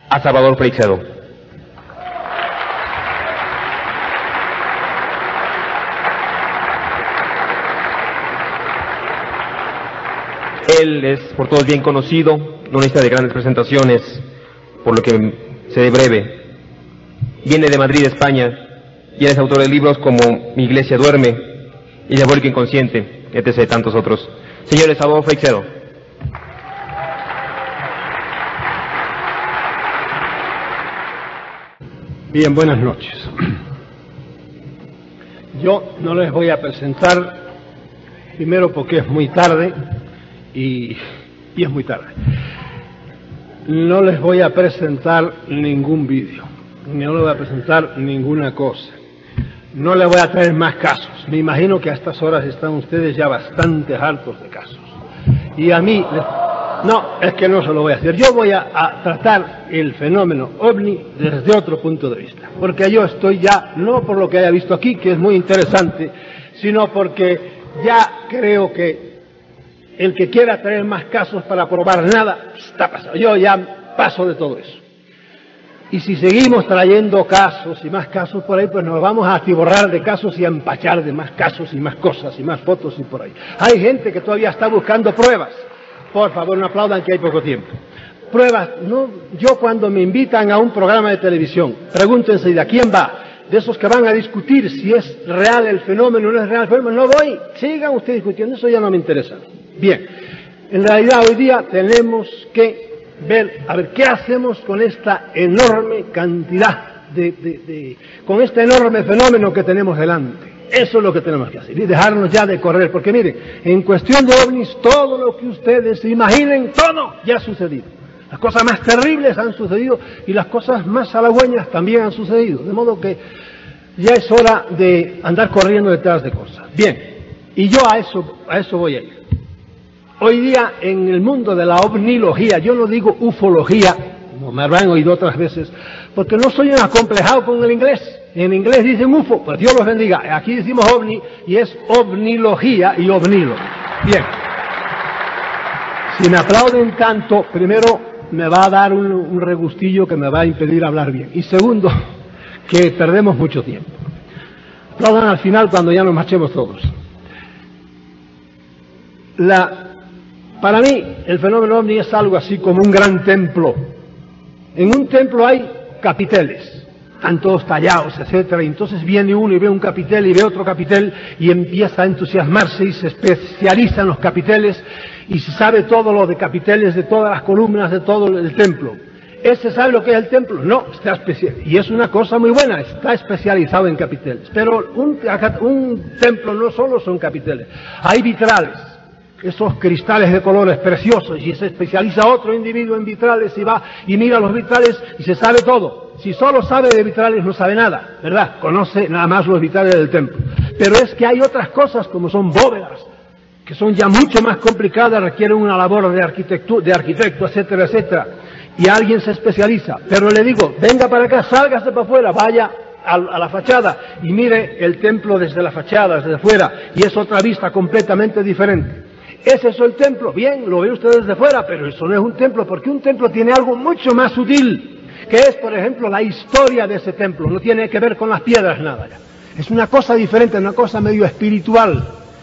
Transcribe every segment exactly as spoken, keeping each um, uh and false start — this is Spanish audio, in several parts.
a Salvador Freixedo. Él es por todos bien conocido, no necesita de grandes presentaciones, por lo que seré breve. Viene de Madrid, España, y es autor de libros como Mi iglesia duerme y Diabólico inconsciente, etcétera, tantos otros. Señores, Salvador Freixedo. Bien, buenas noches. Yo no les voy a presentar, primero porque es muy tarde, y, y es muy tarde. No les voy a presentar ningún vídeo, no les voy a presentar ninguna cosa. No les voy a traer más casos. Me imagino que a estas horas están ustedes ya bastante hartos de casos. Y a mí, no, es que no se lo voy a hacer. Yo voy a, a tratar el fenómeno ovni desde otro punto de vista. Porque yo estoy ya, no por lo que haya visto aquí, que es muy interesante, sino porque ya creo que el que quiera traer más casos para probar nada, está pasado. Yo ya paso de todo eso. Y si seguimos trayendo casos y más casos por ahí, pues nos vamos a atiborrar de casos y a empachar de más casos y más cosas y más fotos y por ahí. Hay gente que todavía está buscando pruebas. Por favor, no aplaudan que hay poco tiempo. Pruebas, no, yo cuando me invitan a un programa de televisión, pregúntense de a quién va, de esos que van a discutir si es real el fenómeno o no es real el fenómeno, no voy, sigan ustedes discutiendo, eso ya no me interesa. Bien, en realidad hoy día tenemos que ver, a ver, ¿qué hacemos con esta enorme cantidad de, de, de, con este enorme fenómeno que tenemos delante? Eso es lo que tenemos que hacer, y dejarnos ya de correr, porque miren, en cuestión de ovnis, todo lo que ustedes se imaginen, todo ya ha sucedido. Las cosas más terribles han sucedido, y las cosas más halagüeñas también han sucedido, de modo que ya es hora de andar corriendo detrás de cosas. Bien, y yo a eso, a eso voy a ir. Hoy día, en el mundo de la ovnilogía, yo no digo ufología, como me habrán oído otras veces, porque no soy un acomplejado con el inglés. En inglés dicen U F O, pues Dios los bendiga. Aquí decimos ovni, y es ovnilogía y ovnilo. Bien. Si me aplauden tanto, primero me va a dar un, un regustillo que me va a impedir hablar bien. Y segundo, que perdemos mucho tiempo. Aplaudan al final cuando ya nos marchemos todos. La... Para mí, el fenómeno ovni es algo así como un gran templo. En un templo hay capiteles, están todos tallados, etcétera, y entonces viene uno y ve un capitel y ve otro capitel y empieza a entusiasmarse y se especializa en los capiteles y se sabe todo lo de capiteles, de todas las columnas, de todo el templo. ¿Ese sabe lo que es el templo? No, está especial, y es una cosa muy buena, está especializado en capiteles. Pero un, un templo no solo son capiteles, hay vitrales. Esos cristales de colores preciosos, y se especializa otro individuo en vitrales y va y mira los vitrales y se sabe todo. Si solo sabe de vitrales no sabe nada, ¿verdad? Conoce nada más los vitrales del templo. Pero es que hay otras cosas como son bóvedas, que son ya mucho más complicadas, requieren una labor de arquitecto, de arquitecto, etcétera, etcétera. Y alguien se especializa. Pero le digo, venga para acá, sálgase para afuera, vaya a, a la fachada y mire el templo desde la fachada, desde fuera, y es otra vista completamente diferente. ¿Es eso el templo? Bien, lo ve usted desde fuera, pero eso no es un templo, porque un templo tiene algo mucho más sutil, que es, por ejemplo, la historia de ese templo. No tiene que ver con las piedras, nada ya. Es una cosa diferente, una cosa medio espiritual.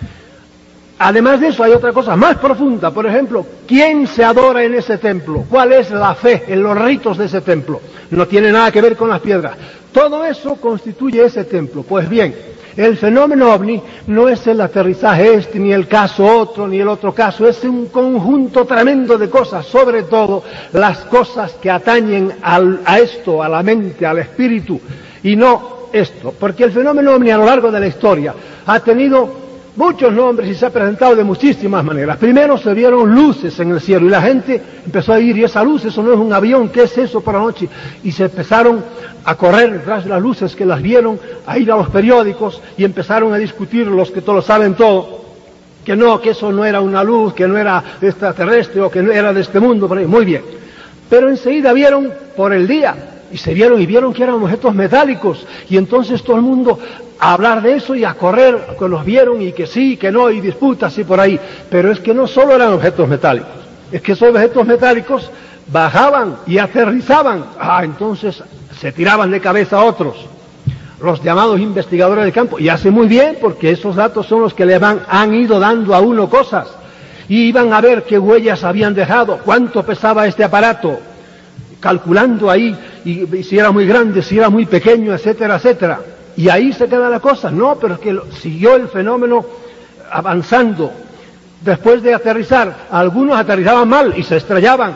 Además de eso, hay otra cosa más profunda. Por ejemplo, ¿quién se adora en ese templo? ¿Cuál es la fe en los ritos de ese templo? No tiene nada que ver con las piedras. Todo eso constituye ese templo. Pues bien, el fenómeno ovni no es el aterrizaje este, ni el caso otro, ni el otro caso. Es un conjunto tremendo de cosas, sobre todo las cosas que atañen al, a esto, a la mente, al espíritu, y no esto. Porque el fenómeno ovni a lo largo de la historia ha tenido muchos nombres y se ha presentado de muchísimas maneras. Primero se vieron luces en el cielo y la gente empezó a ir, y esa luz, eso no es un avión, ¿qué es eso por la noche? Y se empezaron a correr detrás de las luces que las vieron, a ir a los periódicos y empezaron a discutir los que todo lo saben todo, que no, que eso no era una luz, que no era extraterrestre o que no era de este mundo, por ahí. Muy bien. Pero enseguida vieron por el día y se vieron y vieron que eran objetos metálicos, y entonces todo el mundo a hablar de eso y a correr, que los vieron y que sí, que no, y disputas y por ahí. Pero es que no solo eran objetos metálicos, es que esos objetos metálicos bajaban y aterrizaban, ah, entonces se tiraban de cabeza a otros, los llamados investigadores del campo, y hace muy bien, porque esos datos son los que le van, han ido dando a uno cosas, y iban a ver qué huellas habían dejado, cuánto pesaba este aparato, calculando ahí, y, y si era muy grande, si era muy pequeño, etcétera, etcétera. Y ahí se queda la cosa. No, pero es que lo, siguió el fenómeno avanzando. Después de aterrizar, algunos aterrizaban mal y se estrellaban.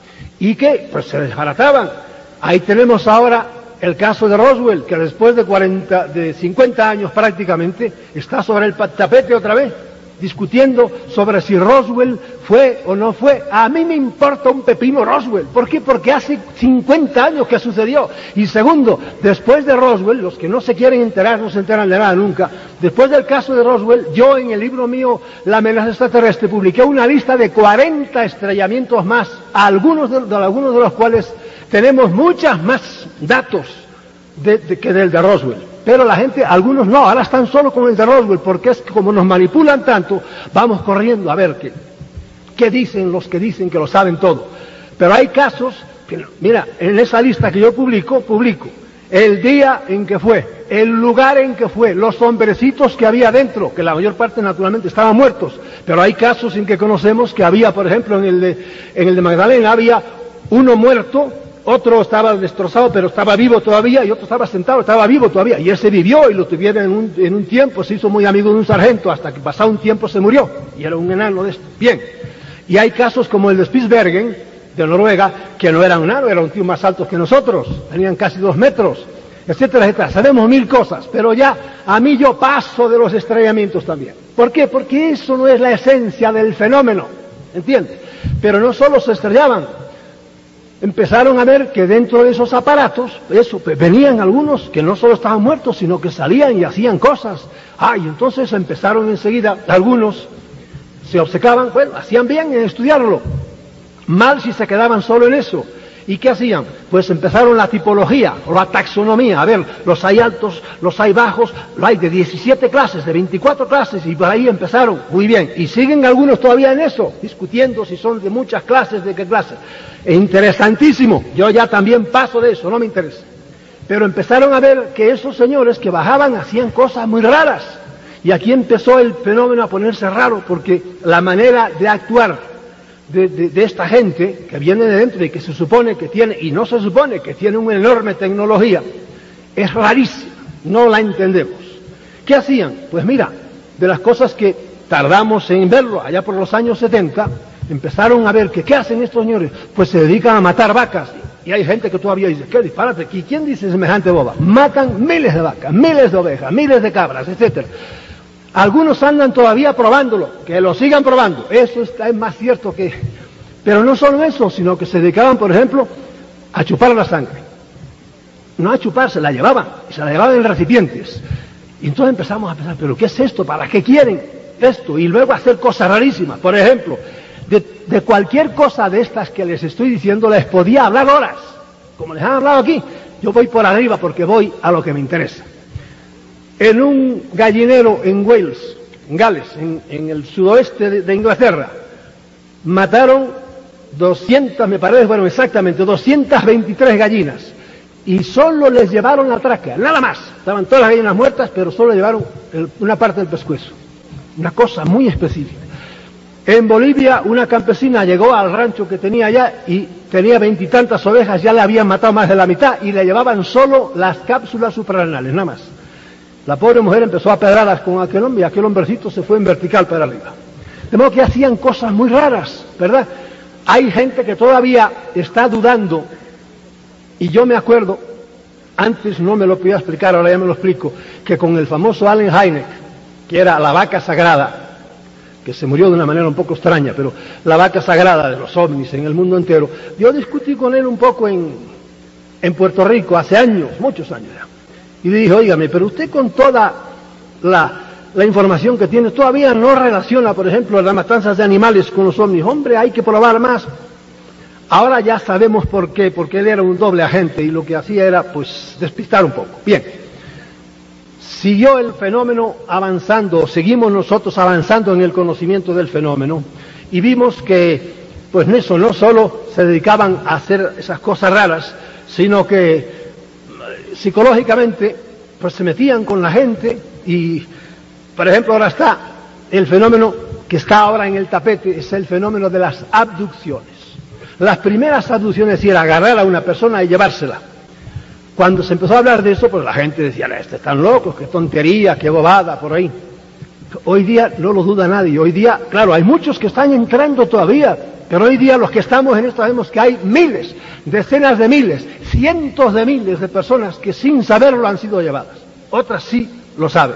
¿Y qué? Pues se desbarataban. Ahí tenemos ahora el caso de Roswell, que después de cuarenta, de cincuenta años prácticamente, está sobre el tapete otra vez, discutiendo sobre si Roswell fue o no fue. A mí me importa un pepino Roswell. ¿Por qué? Porque hace cincuenta años que sucedió. Y segundo, después de Roswell, los que no se quieren enterar, no se enteran de nada nunca. Después del caso de Roswell, yo en el libro mío, La amenaza extraterrestre, publiqué una lista de cuarenta estrellamientos más, algunos de, de, algunos de los cuales tenemos muchas más datos de, de, que del de Roswell. Pero la gente, algunos no, ahora están solo con el de Roswell, porque es que como nos manipulan tanto, vamos corriendo a ver qué, qué dicen los que dicen que lo saben todo. Pero hay casos, que, mira, en esa lista que yo publico, publico el día en que fue, el lugar en que fue, los hombrecitos que había dentro, que la mayor parte naturalmente estaban muertos, pero hay casos en que conocemos que había, por ejemplo, en el de, en el de Magdalena había uno muerto, otro estaba destrozado pero estaba vivo todavía, y otro estaba sentado, estaba vivo todavía, y ese vivió y lo tuvieron en un, en un tiempo, se hizo muy amigo de un sargento, hasta que pasado un tiempo se murió, y era un enano de esto. Bien, y hay casos como el de Spitsbergen, de Noruega, que no era un enano, era un tío más alto que nosotros, tenían casi dos metros, etcétera, etcétera. Sabemos mil cosas, pero ya a mí yo paso de los estrellamientos también. ¿Por qué? Porque eso no es la esencia del fenómeno, ¿entiendes? Pero no solo se estrellaban, empezaron a ver que dentro de esos aparatos, eso, venían algunos que no solo estaban muertos, sino que salían y hacían cosas. Ah, y entonces empezaron enseguida, algunos se obcecaban, bueno, hacían bien en estudiarlo, mal si se quedaban solo en eso. ¿Y qué hacían? Pues empezaron la tipología, o la taxonomía. A ver, los hay altos, los hay bajos, lo hay de diecisiete clases, de veinticuatro clases, y por ahí empezaron. Muy bien. Y siguen algunos todavía en eso, discutiendo si son de muchas clases, de qué clases. Es interesantísimo. Yo ya también paso de eso, no me interesa. Pero empezaron a ver que esos señores que bajaban hacían cosas muy raras. Y aquí empezó el fenómeno a ponerse raro, porque la manera de actuar De, de, de esta gente que viene de dentro y que se supone que tiene, y no se supone que tiene una enorme tecnología, es rarísima, no la entendemos. ¿Qué hacían? Pues mira, de las cosas que tardamos en verlo allá por los años setenta, empezaron a ver que ¿qué hacen estos señores? Pues se dedican a matar vacas, y hay gente que todavía dice, ¿qué disparate? ¿Y quién dice semejante boba? Matan miles de vacas, miles de ovejas, miles de cabras, etcétera. Algunos andan todavía probándolo, que lo sigan probando, eso está, es más cierto que... Pero no solo eso, sino que se dedicaban, por ejemplo, a chupar la sangre. No a chupar, se la llevaban, y se la llevaban en recipientes. Y entonces empezamos a pensar, ¿pero qué es esto? ¿Para qué quieren esto? Y luego hacer cosas rarísimas. Por ejemplo, de, de cualquier cosa de estas que les estoy diciendo, les podía hablar horas. Como les han hablado aquí, yo voy por arriba porque voy a lo que me interesa. En un gallinero en Wales, en Gales, en, en el sudoeste de, de Inglaterra, mataron doscientas, me parece, bueno, exactamente, doscientas veintitrés gallinas, y solo les llevaron la tráquea, nada más. Estaban todas las gallinas muertas, pero solo llevaron el, una parte del pescuezo. Una cosa muy específica. En Bolivia, una campesina llegó al rancho que tenía allá y tenía veintitantas ovejas, ya le habían matado más de la mitad, y le llevaban solo las cápsulas suprarrenales, nada más. La pobre mujer empezó a pedrarlas con aquel hombre y aquel hombrecito se fue en vertical para arriba. De modo que hacían cosas muy raras, ¿verdad? Hay gente que todavía está dudando, y yo me acuerdo, antes no me lo podía explicar, ahora ya me lo explico, que con el famoso Allen Hynek, que era la vaca sagrada, que se murió de una manera un poco extraña, pero la vaca sagrada de los ovnis en el mundo entero, yo discutí con él un poco en, en Puerto Rico hace años, muchos años ya. Y le dije, óigame, pero usted con toda la, la información que tiene, todavía no relaciona, por ejemplo, las matanzas de animales con los ovnis. Hombre, hay que probar más. Ahora ya sabemos por qué, porque él era un doble agente y lo que hacía era, pues, despistar un poco. Bien, siguió el fenómeno avanzando, seguimos nosotros avanzando en el conocimiento del fenómeno, y vimos que pues en eso no solo se dedicaban a hacer esas cosas raras, sino que psicológicamente pues se metían con la gente y, por ejemplo, ahora está el fenómeno que está ahora en el tapete, es el fenómeno de las abducciones. Las primeras abducciones era agarrar a una persona y llevársela. Cuando se empezó a hablar de eso, pues la gente decía, este están locos, qué tontería, qué bobada, por ahí. Hoy día no lo duda nadie. Hoy día, claro, hay muchos que están entrando todavía, pero hoy día los que estamos en esto sabemos que hay miles, decenas de miles, cientos de miles de personas que sin saberlo han sido llevadas. Otras sí lo saben.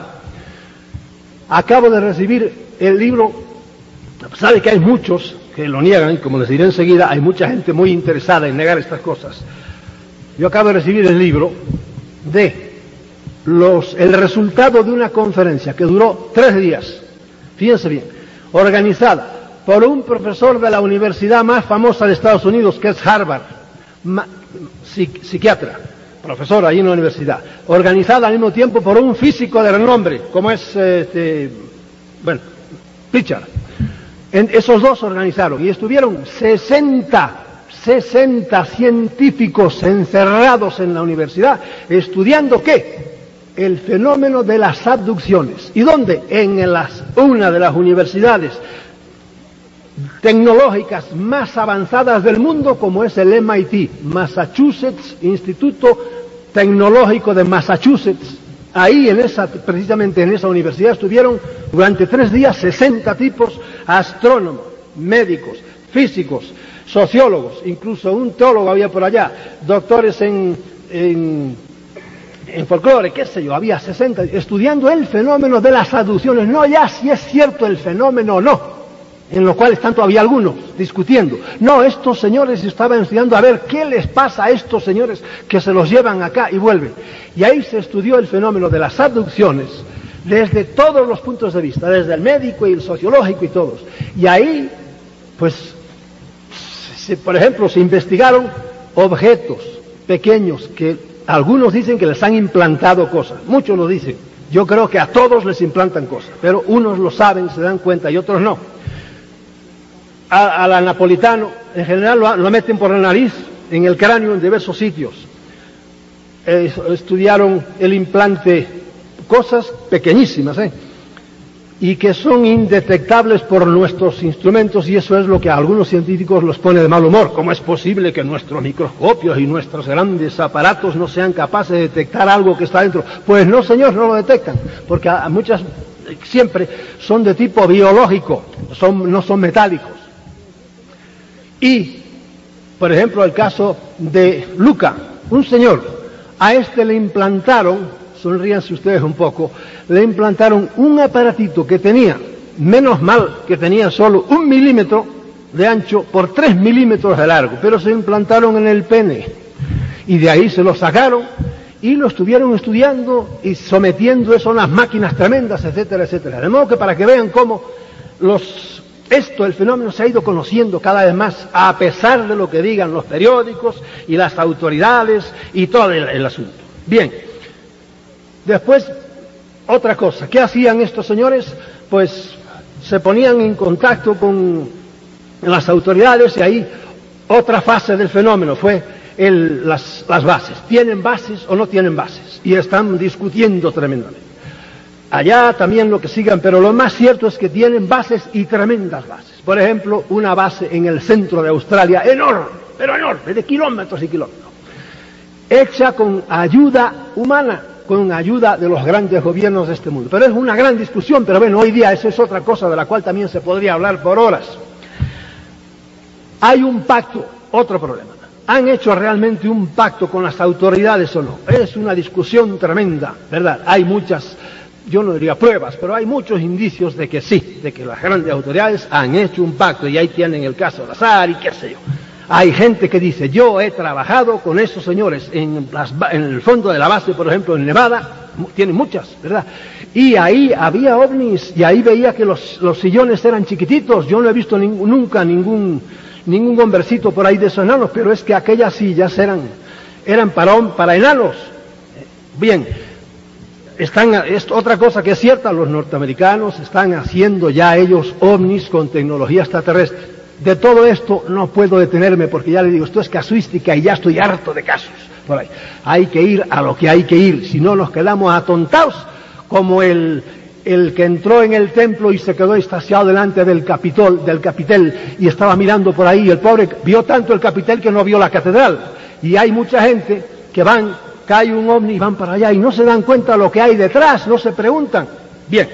Acabo de recibir el libro, a pesar de que hay muchos que lo niegan, y como les diré enseguida, hay mucha gente muy interesada en negar estas cosas. Yo acabo de recibir el libro de los, el resultado de una conferencia que duró tres días, fíjense bien, organizada por un profesor de la universidad más famosa de Estados Unidos, que es Harvard, ma, psiqui, psiquiatra, profesor ahí en la universidad, organizada al mismo tiempo por un físico de renombre, como es, este, bueno, Pritchard. En, esos dos organizaron y estuvieron sesenta científicos encerrados en la universidad, estudiando ¿qué? El fenómeno de las abducciones. ¿Y dónde? En las, una de las universidades tecnológicas más avanzadas del mundo, como es el M I T, Massachusetts, Instituto Tecnológico de Massachusetts. Ahí, en esa, precisamente en esa universidad, estuvieron durante tres días sesenta tipos, astrónomos, médicos, físicos, sociólogos, incluso un teólogo había por allá, doctores en, en, en folclore, qué sé yo, había sesenta, estudiando el fenómeno de las abducciones, no ya si es cierto el fenómeno o no, en lo cual están todavía algunos discutiendo. No, estos señores estaban estudiando a ver qué les pasa a estos señores que se los llevan acá y vuelven. Y ahí se estudió el fenómeno de las abducciones desde todos los puntos de vista, desde el médico y el sociológico y todos. Y ahí, pues, se, por ejemplo, se investigaron objetos pequeños que algunos dicen que les han implantado cosas, muchos lo dicen. Yo creo que a todos les implantan cosas, pero unos lo saben, se dan cuenta y otros no. A, a la napolitano, en general lo, lo meten por la nariz, en el cráneo, en diversos sitios. Eh, estudiaron el implante, cosas pequeñísimas, ¿eh? y que son indetectables por nuestros instrumentos, y eso es lo que a algunos científicos los pone de mal humor. ¿Cómo es posible que nuestros microscopios y nuestros grandes aparatos no sean capaces de detectar algo que está dentro? Pues no, señor, no lo detectan, porque a muchas siempre son de tipo biológico, son, no son metálicos. Y, por ejemplo, el caso de Luca, un señor, a este le implantaron, sonríanse ustedes un poco, le implantaron un aparatito que tenía, menos mal que tenía solo un milímetro de ancho por tres milímetros de largo, pero se implantaron en el pene, y de ahí se lo sacaron, y lo estuvieron estudiando y sometiendo eso a unas máquinas tremendas, etcétera, etcétera. De modo que para que vean cómo los, esto, el fenómeno se ha ido conociendo cada vez más, a pesar de lo que digan los periódicos y las autoridades y todo el, el asunto. Bien, después, otra cosa, ¿qué hacían estos señores? Pues se ponían en contacto con las autoridades, y ahí otra fase del fenómeno fue el, las, las bases. ¿Tienen bases o no tienen bases? Y están discutiendo tremendamente. Allá también lo que sigan, pero lo más cierto es que tienen bases y tremendas bases. Por ejemplo, una base en el centro de Australia, enorme, pero enorme, de kilómetros y kilómetros, hecha con ayuda humana, con ayuda de los grandes gobiernos de este mundo. Pero es una gran discusión, pero bueno, hoy día eso es otra cosa de la cual también se podría hablar por horas. Hay un pacto, otro problema. ¿Han hecho realmente un pacto con las autoridades o no? Es una discusión tremenda, ¿verdad? Hay muchas, yo no diría pruebas, pero hay muchos indicios de que sí, de que las grandes autoridades han hecho un pacto, y ahí tienen el caso de Azar y qué sé yo. Hay gente que dice, yo he trabajado con esos señores en, las, en el fondo de la base, por ejemplo, en Nevada, tienen muchas, ¿verdad? Y ahí había ovnis, y ahí veía que los, los sillones eran chiquititos. Yo no he visto ning, nunca ningún, ningún hombrecito por ahí de esos enanos, pero es que aquellas sillas eran, eran para, para enanos. Bien, están, es otra cosa que es cierta, los norteamericanos están haciendo ya ellos ovnis con tecnología extraterrestre. de todo esto no puedo detenerme porque ya le digo, esto es casuística y ya estoy harto de casos por ahí. Hay que ir a lo que hay que ir, si no nos quedamos atontados como el, el que entró en el templo y se quedó extasiado delante del Capitol, del capitel y estaba mirando por ahí, el pobre vio tanto el capitel que no vio la catedral. Y hay mucha gente que van, cae un ovni y van para allá y no se dan cuenta de lo que hay detrás, no se preguntan. Bien.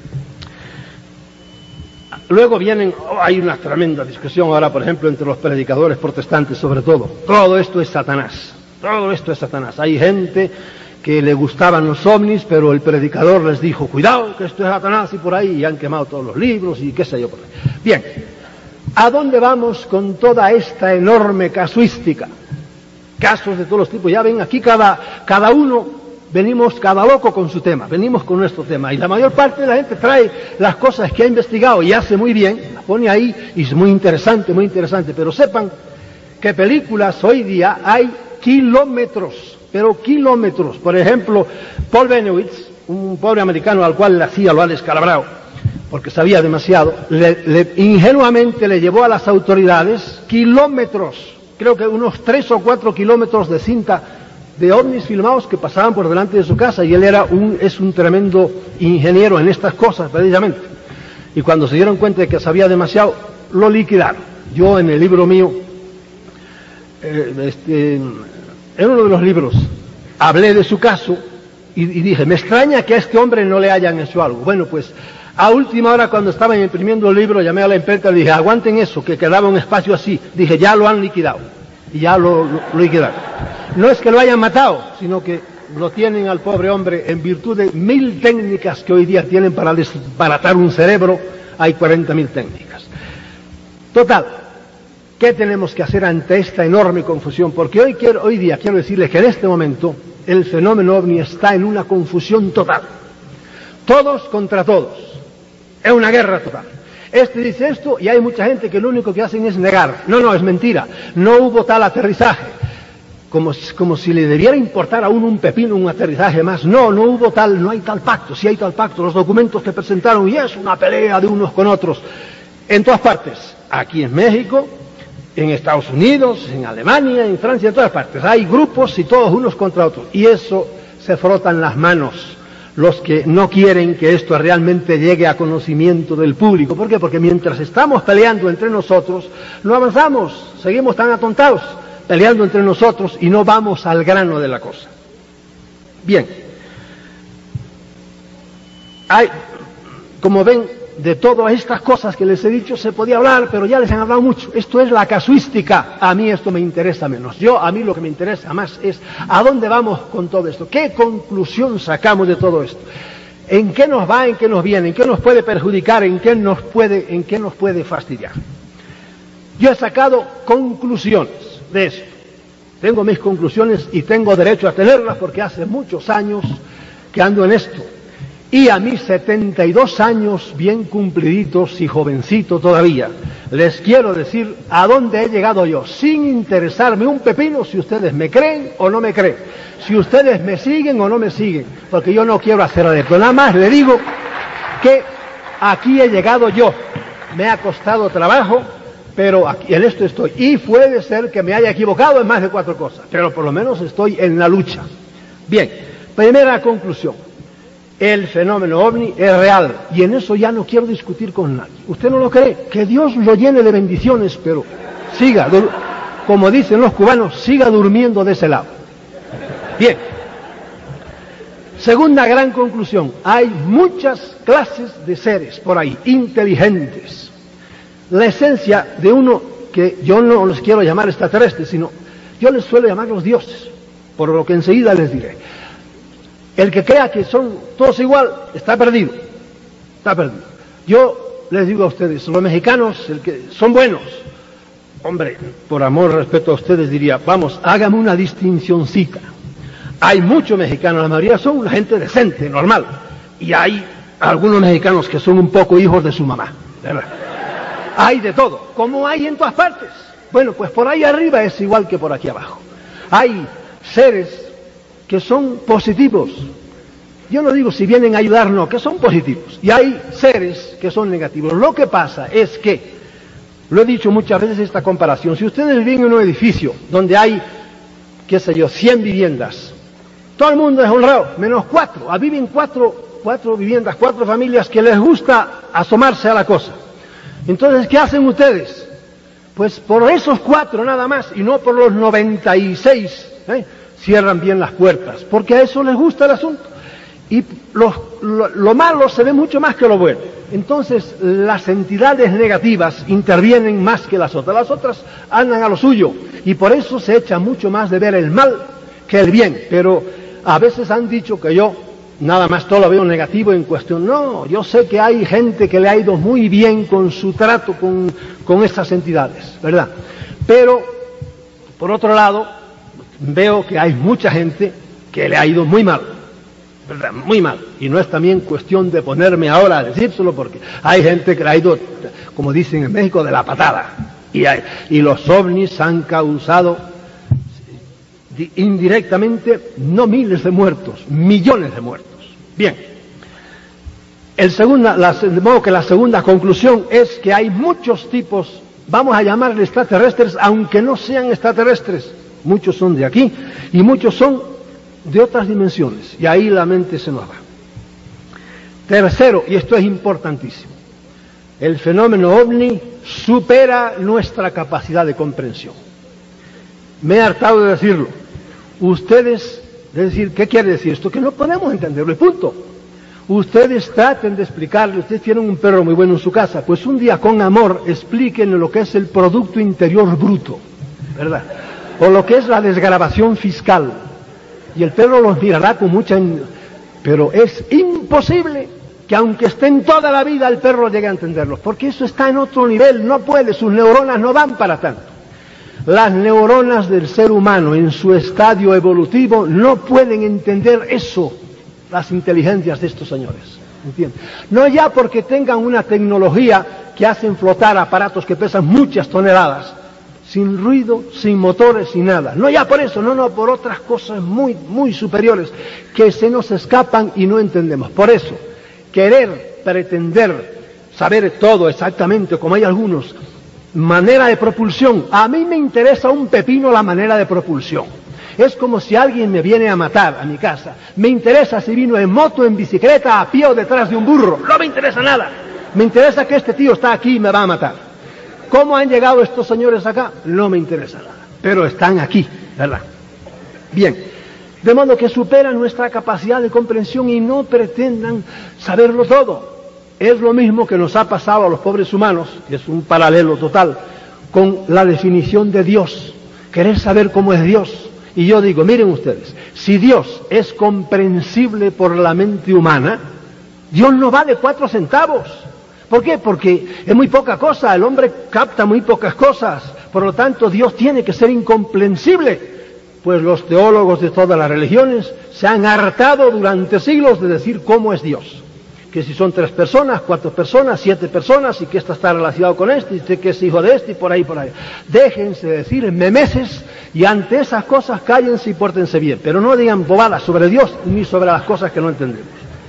Luego vienen, oh, hay una tremenda discusión ahora, por ejemplo, entre los predicadores protestantes sobre todo. Todo esto es Satanás, todo esto es Satanás. Hay gente que le gustaban los ovnis, pero el predicador les dijo, cuidado, que esto es Satanás y por ahí, y han quemado todos los libros y qué sé yo por ahí. Bien, ¿a dónde vamos con toda esta enorme casuística? Casos de todos los tipos, ya ven, aquí cada, cada uno... Venimos cada loco con su tema, venimos con nuestro tema, y la mayor parte de la gente trae las cosas que ha investigado y hace muy bien, las pone ahí, y es muy interesante, muy interesante, pero sepan que películas hoy día hay kilómetros, pero kilómetros. Por ejemplo, Paul Bennewitz, un pobre americano al cual la C I A lo ha descalabrado, porque sabía demasiado, le, le, ingenuamente le llevó a las autoridades kilómetros, creo que unos tres o cuatro kilómetros de cinta, de ovnis filmados que pasaban por delante de su casa, y él era un, es un tremendo ingeniero en estas cosas, precisamente. Y cuando se dieron cuenta de que sabía demasiado, lo liquidaron. Yo en el libro mío, eh, este, en uno de los libros, hablé de su caso y, y dije, me extraña que a este hombre no le hayan hecho algo. Bueno, pues a última hora, cuando estaban imprimiendo el libro, llamé a la imprenta y le dije, aguanten eso, que quedaba un espacio así. Dije, ya lo han liquidado. Y ya lo, lo, lo liquidaron. No es que lo hayan matado, sino que lo tienen al pobre hombre en virtud de mil técnicas que hoy día tienen para desbaratar un cerebro. Hay cuarenta mil técnicas. Total, ¿qué tenemos que hacer ante esta enorme confusión? Porque hoy, quiero, hoy día quiero decirles que en este momento el fenómeno ovni está en una confusión total. Todos contra todos. Es una guerra total. Este dice esto y hay mucha gente que lo único que hacen es negar. No, no, es mentira. No hubo tal aterrizaje. Como, como si le debiera importar a uno un pepino un aterrizaje más. No, no hubo tal, no hay tal pacto. Sí hay tal pacto. Los documentos que presentaron y es una pelea de unos con otros. En todas partes. Aquí en México, en Estados Unidos, en Alemania, en Francia, en todas partes. Hay grupos y todos unos contra otros. Y eso se frotan las manos los que no quieren que esto realmente llegue a conocimiento del público. ¿Por qué? Porque mientras estamos peleando entre nosotros, no avanzamos, seguimos tan atontados, peleando entre nosotros y no vamos al grano de la cosa. Bien, hay, como ven, de todas estas cosas que les he dicho se podía hablar, pero ya les han hablado mucho. Esto es la casuística. A mí esto me interesa menos. Yo, a mí lo que me interesa más es a dónde vamos con todo esto. ¿Qué conclusión sacamos de todo esto? ¿En qué nos va, en qué nos viene, en qué nos puede perjudicar, en qué nos puede, en qué nos puede fastidiar? Yo he sacado conclusiones de esto. Tengo mis conclusiones y tengo derecho a tenerlas porque hace muchos años que ando en esto. Y a mis setenta y dos años bien cumpliditos y jovencito todavía, les quiero decir a dónde he llegado yo, sin interesarme un pepino si ustedes me creen o no me creen, si ustedes me siguen o no me siguen, porque yo no quiero hacer esto. Nada más le digo que aquí he llegado yo, me ha costado trabajo, pero aquí, en esto estoy. Y puede ser que me haya equivocado en más de cuatro cosas, pero por lo menos estoy en la lucha. Bien, primera conclusión. El fenómeno ovni es real, y en eso ya no quiero discutir con nadie. ¿Usted no lo cree? Que Dios lo llene de bendiciones, pero siga, como dicen los cubanos, siga durmiendo de ese lado. Bien. Segunda gran conclusión. Hay muchas clases de seres por ahí, inteligentes. La esencia de uno que yo no los quiero llamar extraterrestres, sino yo les suelo llamar los dioses, por lo que enseguida les diré. El que crea que son todos igual, está perdido, está perdido. Yo les digo a ustedes, los mexicanos, el que son buenos, hombre, por amor, respeto a ustedes diría, vamos, hágame una distincioncita. Hay muchos mexicanos, la mayoría son una gente decente, normal, y hay algunos mexicanos que son un poco hijos de su mamá, ¿verdad? Hay de todo, como hay en todas partes. Bueno, pues por ahí arriba es igual que por aquí abajo. Hay seres que son positivos. Yo no digo si vienen a ayudarnos, que son positivos. Y hay seres que son negativos. Lo que pasa es que Lo he dicho muchas veces esta comparación. Si ustedes viven en un edificio donde hay, qué sé yo, cien viviendas, todo el mundo es honrado, menos cuatro. Ah, viven cuatro, cuatro viviendas, cuatro familias que les gusta asomarse a la cosa. Entonces, ¿qué hacen ustedes? Pues por esos cuatro nada más, y no por los noventa y seis, ¿eh? Cierran bien las puertas, porque a eso les gusta el asunto. Y lo, lo, lo malo se ve mucho más que lo bueno. Entonces, las entidades negativas intervienen más que las otras. Las otras andan a lo suyo, y por eso se echa mucho más de ver el mal que el bien. Pero a veces han dicho que yo nada más todo lo veo negativo en cuestión. No, yo sé que hay gente que le ha ido muy bien con su trato con, con estas entidades, ¿verdad? Pero, por otro lado, veo que hay mucha gente que le ha ido muy mal, ¿verdad? Muy mal. Y no es también cuestión de ponerme ahora a decírselo, porque hay gente que le ha ido, como dicen en México, de la patada. Y, hay, y los ovnis han causado indirectamente no miles de muertos, millones de muertos. Bien, el segunda, la, de modo que la segunda conclusión es que hay muchos tipos, vamos a llamarle extraterrestres, aunque no sean extraterrestres. Muchos son de aquí y muchos son de otras dimensiones, y ahí la mente se nos va. Tercero, y esto es importantísimo, el fenómeno ovni supera nuestra capacidad de comprensión. Me he hartado de decirlo. Ustedes, es decir, ¿qué quiere decir esto? Que no podemos entenderlo, y punto. Ustedes traten de explicarle, ustedes tienen un perro muy bueno en su casa, pues un día con amor explíquenle lo que es el Producto Interior Bruto, ¿verdad? O lo que es la desgravación fiscal. Y el perro los mirará con mucha... Pero es imposible que aunque estén toda la vida el perro llegue a entenderlos, porque eso está en otro nivel, no puede, sus neuronas no van para tanto. Las neuronas del ser humano en su estadio evolutivo no pueden entender eso, las inteligencias de estos señores, ¿entiendes? No ya porque tengan una tecnología que hacen flotar aparatos que pesan muchas toneladas, sin ruido, sin motores, sin nada. No ya por eso, no, no, por otras cosas muy, muy superiores que se nos escapan y no entendemos. Por eso, querer, pretender saber todo exactamente, como hay algunos, manera de propulsión. A mí me interesa un pepino la manera de propulsión. Es como si alguien me viene a matar a mi casa. Me interesa si vino en moto, en bicicleta, a pie o detrás de un burro. No me interesa nada. Me interesa que este tío está aquí y me va a matar. ¿Cómo han llegado estos señores acá? No me interesa nada. Pero están aquí, ¿verdad? Bien. De modo que superan nuestra capacidad de comprensión y no pretendan saberlo todo. Es lo mismo que nos ha pasado a los pobres humanos, que es un paralelo total, con la definición de Dios. Querer saber cómo es Dios. Y yo digo, miren ustedes, si Dios es comprensible por la mente humana, Dios no vale cuatro centavos. ¿Por qué? Porque es muy poca cosa, el hombre capta muy pocas cosas, por lo tanto Dios tiene que ser incomprensible. Pues los teólogos de todas las religiones se han hartado durante siglos de decir cómo es Dios. Que si son tres personas, cuatro personas, siete personas, y que ésta está relacionado con este, y que es hijo de este, y por ahí, por ahí. Déjense decir memeces, y ante esas cosas cállense y pórtense bien, pero no digan bobadas sobre Dios, ni sobre las cosas que no entendemos.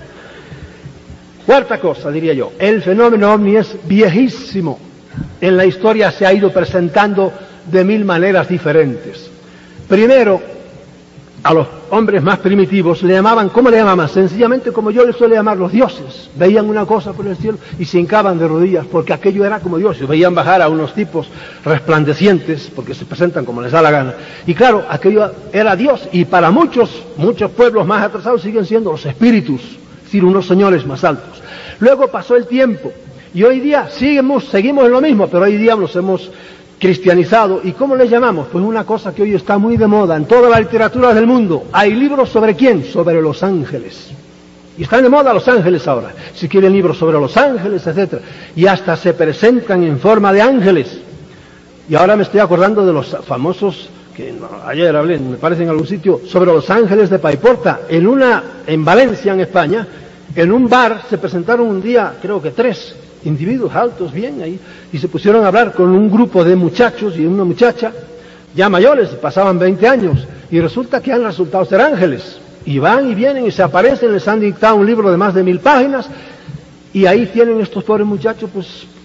Cuarta cosa, diría yo, el fenómeno ovni es viejísimo. En la historia se ha ido presentando de mil maneras diferentes. Primero, a los hombres más primitivos le llamaban, ¿cómo le llamaban? Sencillamente como yo les suelo llamar los dioses. Veían una cosa por el cielo y se hincaban de rodillas, porque aquello era como dioses. Veían bajar a unos tipos resplandecientes, porque se presentan como les da la gana. Y claro, aquello era Dios, y para muchos, muchos pueblos más atrasados siguen siendo los espíritus, es decir, unos señores más altos. Luego pasó el tiempo, y hoy día seguimos, seguimos en lo mismo, pero hoy día los hemos cristianizado. ¿Y cómo les llamamos? Pues una cosa que hoy está muy de moda en toda la literatura del mundo. Hay libros sobre quién, sobre los ángeles. Y están de moda los ángeles ahora. Si quieren libros sobre los ángeles, etcétera. Y hasta se presentan en forma de ángeles. Y ahora me estoy acordando de los famosos, que no, ayer hablé, me parece en algún sitio, sobre los ángeles de Paiporta. En una, en Valencia, en España, en un bar se presentaron un día, creo que tres individuos altos, bien ahí, y se pusieron a hablar con un grupo de muchachos y una muchacha, ya mayores, pasaban veinte años, y resulta que han resultado ser ángeles, y van y vienen y se aparecen, les han dictado un libro de más de mil páginas, y ahí tienen estos pobres muchachos, pues,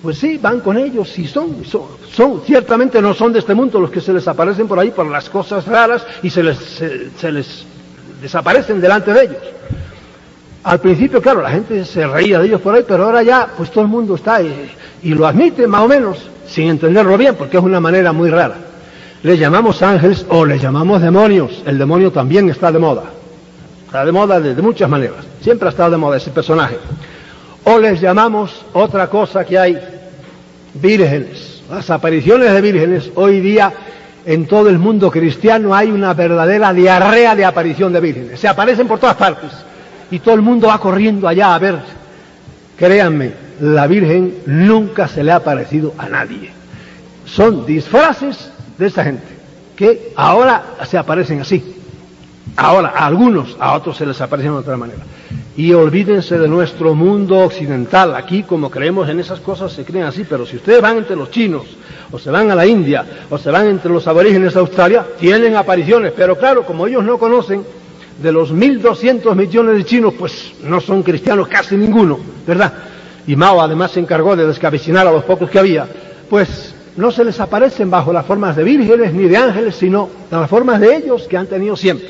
pues sí, van con ellos y son, son, son, ciertamente no son de este mundo los que se les aparecen por ahí por las cosas raras y se les, se, se les desaparecen delante de ellos. Al principio, claro, la gente se reía de ellos por ahí, pero ahora ya, pues todo el mundo está y, y lo admite más o menos, sin entenderlo bien, porque es una manera muy rara. Les llamamos ángeles o les llamamos demonios. El demonio también está de moda. Está de moda de, de muchas maneras. Siempre ha estado de moda ese personaje. O les llamamos otra cosa que hay, vírgenes. Las apariciones de vírgenes, hoy día en todo el mundo cristiano hay una verdadera diarrea de aparición de vírgenes. Se aparecen por todas partes y todo el mundo va corriendo allá a ver. Créanme, la Virgen nunca se le ha aparecido a nadie. Son disfraces de esa gente que ahora se aparecen así. Ahora, a algunos, a otros se les aparecen de otra manera. Y olvídense de nuestro mundo occidental. Aquí, como creemos en esas cosas, se creen así. Pero si ustedes van entre los chinos, o se van a la India, o se van entre los aborígenes de Australia, tienen apariciones. Pero claro, como ellos no conocen, de los mil doscientos millones de chinos, pues no son cristianos casi ninguno, ¿verdad? Y Mao además se encargó de descabecinar a los pocos que había. Pues no se les aparecen bajo las formas de vírgenes ni de ángeles, sino en las formas de ellos que han tenido siempre.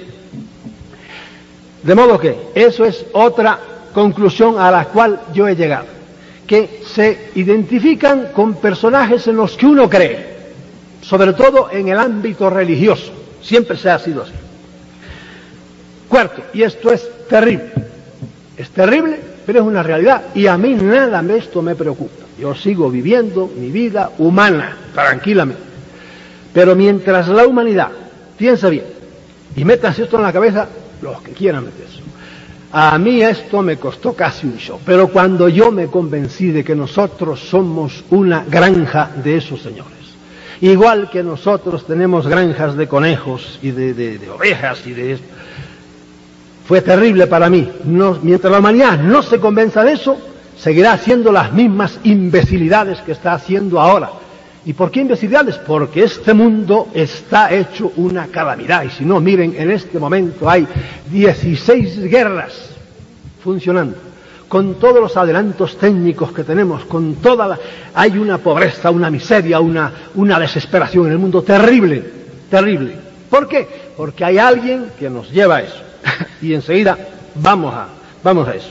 De modo que eso es otra conclusión a la cual yo he llegado, que se identifican con personajes en los que uno cree, sobre todo en el ámbito religioso, siempre se ha sido así. Cuarto, y esto es terrible, es terrible, pero es una realidad, y a mí nada de esto me preocupa. Yo sigo viviendo mi vida humana, tranquilamente. Pero mientras la humanidad piensa bien, y metas esto en la cabeza, los que quieran meter eso. A mí esto me costó casi un show, pero cuando yo me convencí de que nosotros somos una granja de esos señores, igual que nosotros tenemos granjas de conejos y de, de, de ovejas y de esto, fue terrible para mí. No, mientras la humanidad no se convenza de eso, seguirá haciendo las mismas imbecilidades que está haciendo ahora. ¿Y por qué imbecilidades? Porque este mundo está hecho una calamidad. Y si no, miren, en este momento hay dieciséis guerras funcionando, con todos los adelantos técnicos que tenemos, con toda la... hay una pobreza, una miseria, una, una desesperación en el mundo terrible, terrible. ¿Por qué? Porque hay alguien que nos lleva a eso. Y enseguida vamos a, vamos a eso.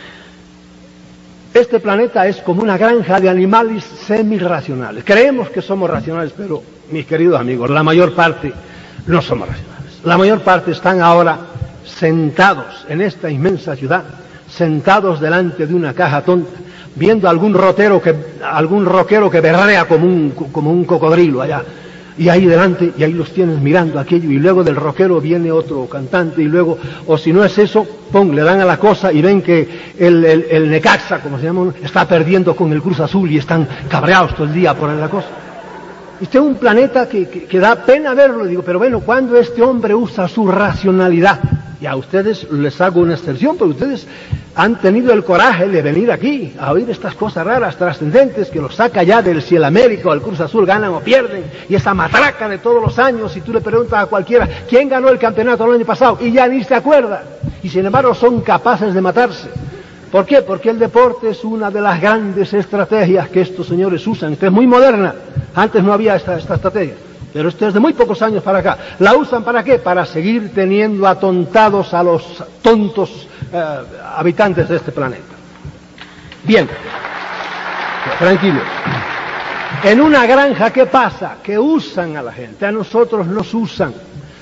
Este planeta es como una granja de animales semirracionales. Creemos que somos racionales, pero, mis queridos amigos, la mayor parte no somos racionales. La mayor parte están ahora sentados en esta inmensa ciudad, sentados delante de una caja tonta, viendo a algún rotero que, algún rockero que berrea como un, como un cocodrilo allá. Y ahí delante, y ahí los tienes mirando aquello, y luego del rockero viene otro cantante, y luego, o si no es eso, pon, le dan a la cosa y ven que el, el, el Necaxa, como se llama, está perdiendo con el Cruz Azul y están cabreados todo el día por la cosa. Este es un planeta que, que, que da pena verlo, digo, pero bueno, cuando este hombre usa su racionalidad, y a ustedes les hago una excepción, porque ustedes han tenido el coraje de venir aquí a oír estas cosas raras, trascendentes, que los saca ya del si el América o el Cruz Azul ganan o pierden, y esa matraca de todos los años, y tú le preguntas a cualquiera, ¿quién ganó el campeonato el año pasado? Y ya ni se acuerda, y sin embargo son capaces de matarse. ¿Por qué? Porque el deporte es una de las grandes estrategias que estos señores usan. Esta es muy moderna, antes no había esta, esta estrategia. Pero esto es de muy pocos años para acá. ¿La usan para qué? Para seguir teniendo atontados a los tontos eh, habitantes de este planeta. Bien, tranquilos. En una granja, ¿qué pasa? Que usan a la gente. A nosotros nos usan.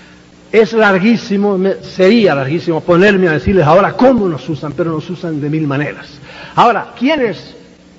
Es larguísimo, sería larguísimo ponerme a decirles ahora cómo nos usan, pero nos usan de mil maneras. Ahora, ¿quiénes?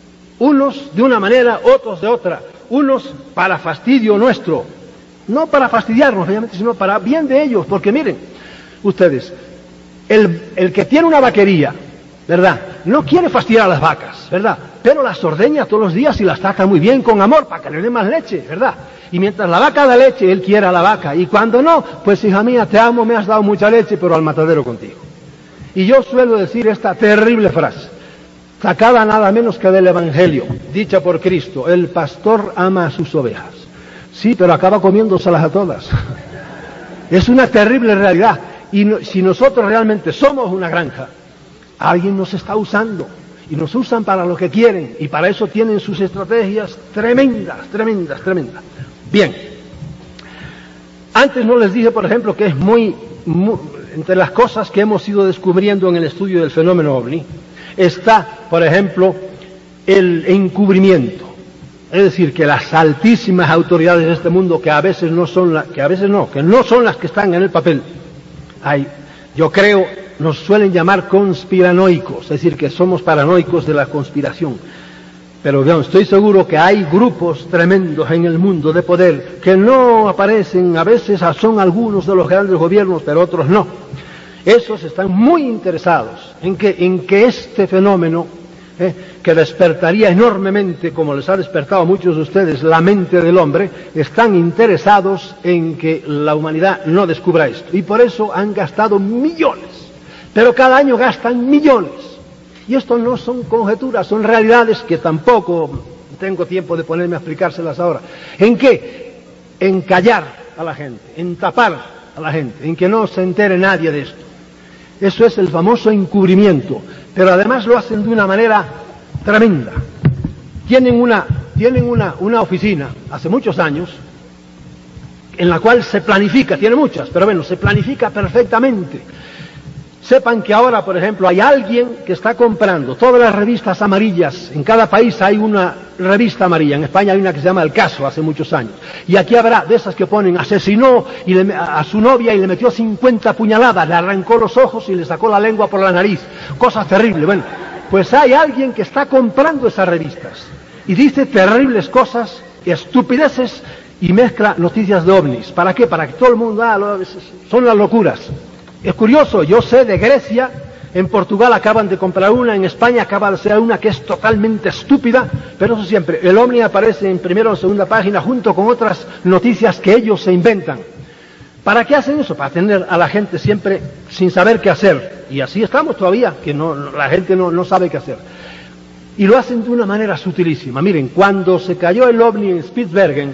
Unos de una manera, otros de otra. Unos para fastidio nuestro, no para fastidiarnos, obviamente, sino para bien de ellos, porque miren, ustedes, el, el que tiene una vaquería, ¿verdad? No quiere fastidiar a las vacas, ¿verdad? Pero las ordeña todos los días y las trata muy bien con amor para que le dé más leche, ¿verdad? Y mientras la vaca da leche, él quiere a la vaca, y cuando no, pues hija mía, te amo, me has dado mucha leche, pero al matadero contigo. Y yo suelo decir esta terrible frase, sacada nada menos que del Evangelio, dicha por Cristo: el pastor ama a sus ovejas. Sí, pero acaba comiéndoselas a todas. Es una terrible realidad. Y no, si nosotros realmente somos una granja, alguien nos está usando. y nos usan para lo que quieren, y para eso tienen sus estrategias tremendas, tremendas, tremendas. Bien, antes no les dije, por ejemplo, que es muy, muy entre las cosas que hemos ido descubriendo en el estudio del fenómeno ovni, está, por ejemplo, el encubrimiento. Es decir, que las altísimas autoridades de este mundo, que a veces no son las, que a veces no, que no son las que están en el papel, hay, yo creo, nos suelen llamar conspiranoicos, es decir, que somos paranoicos de la conspiración. Pero yo estoy seguro que hay grupos tremendos en el mundo de poder que no aparecen, a veces son algunos de los grandes gobiernos, pero otros no. Esos están muy interesados en que, en que este fenómeno, eh, que despertaría enormemente, como les ha despertado a muchos de ustedes, la mente del hombre, están interesados en que la humanidad no descubra esto. Y por eso han gastado millones, pero cada año gastan millones. Y esto no son conjeturas, son realidades que tampoco tengo tiempo de ponerme a explicárselas ahora. ¿En qué? En callar a la gente, en tapar a la gente, en que no se entere nadie de esto. Eso es el famoso encubrimiento, pero además lo hacen de una manera tremenda. Tienen una, tienen una, una oficina, hace muchos años, en la cual se planifica, tiene muchas, pero bueno, se planifica perfectamente. Sepan que ahora, por ejemplo, hay alguien que está comprando todas las revistas amarillas. En cada país hay una revista amarilla. En España hay una que se llama El Caso, hace muchos años. Y aquí habrá de esas que ponen, asesinó y le, a su novia y le metió cincuenta puñaladas, le arrancó los ojos y le sacó la lengua por la nariz. Cosas terribles. Bueno, pues hay alguien que está comprando esas revistas y dice terribles cosas, estupideces, y mezcla noticias de ovnis. ¿Para qué? Para que todo el mundo, ah, lo, son las locuras. Es curioso, yo sé de Grecia, en Portugal acaban de comprar una, en España acaba de ser una que es totalmente estúpida, pero eso siempre, el ovni aparece en primera o segunda página junto con otras noticias que ellos se inventan. ¿Para qué hacen eso? Para tener a la gente siempre sin saber qué hacer. Y así estamos todavía, que no, la gente no, no sabe qué hacer. Y lo hacen de una manera sutilísima. Miren, cuando se cayó el ovni en Spitsbergen,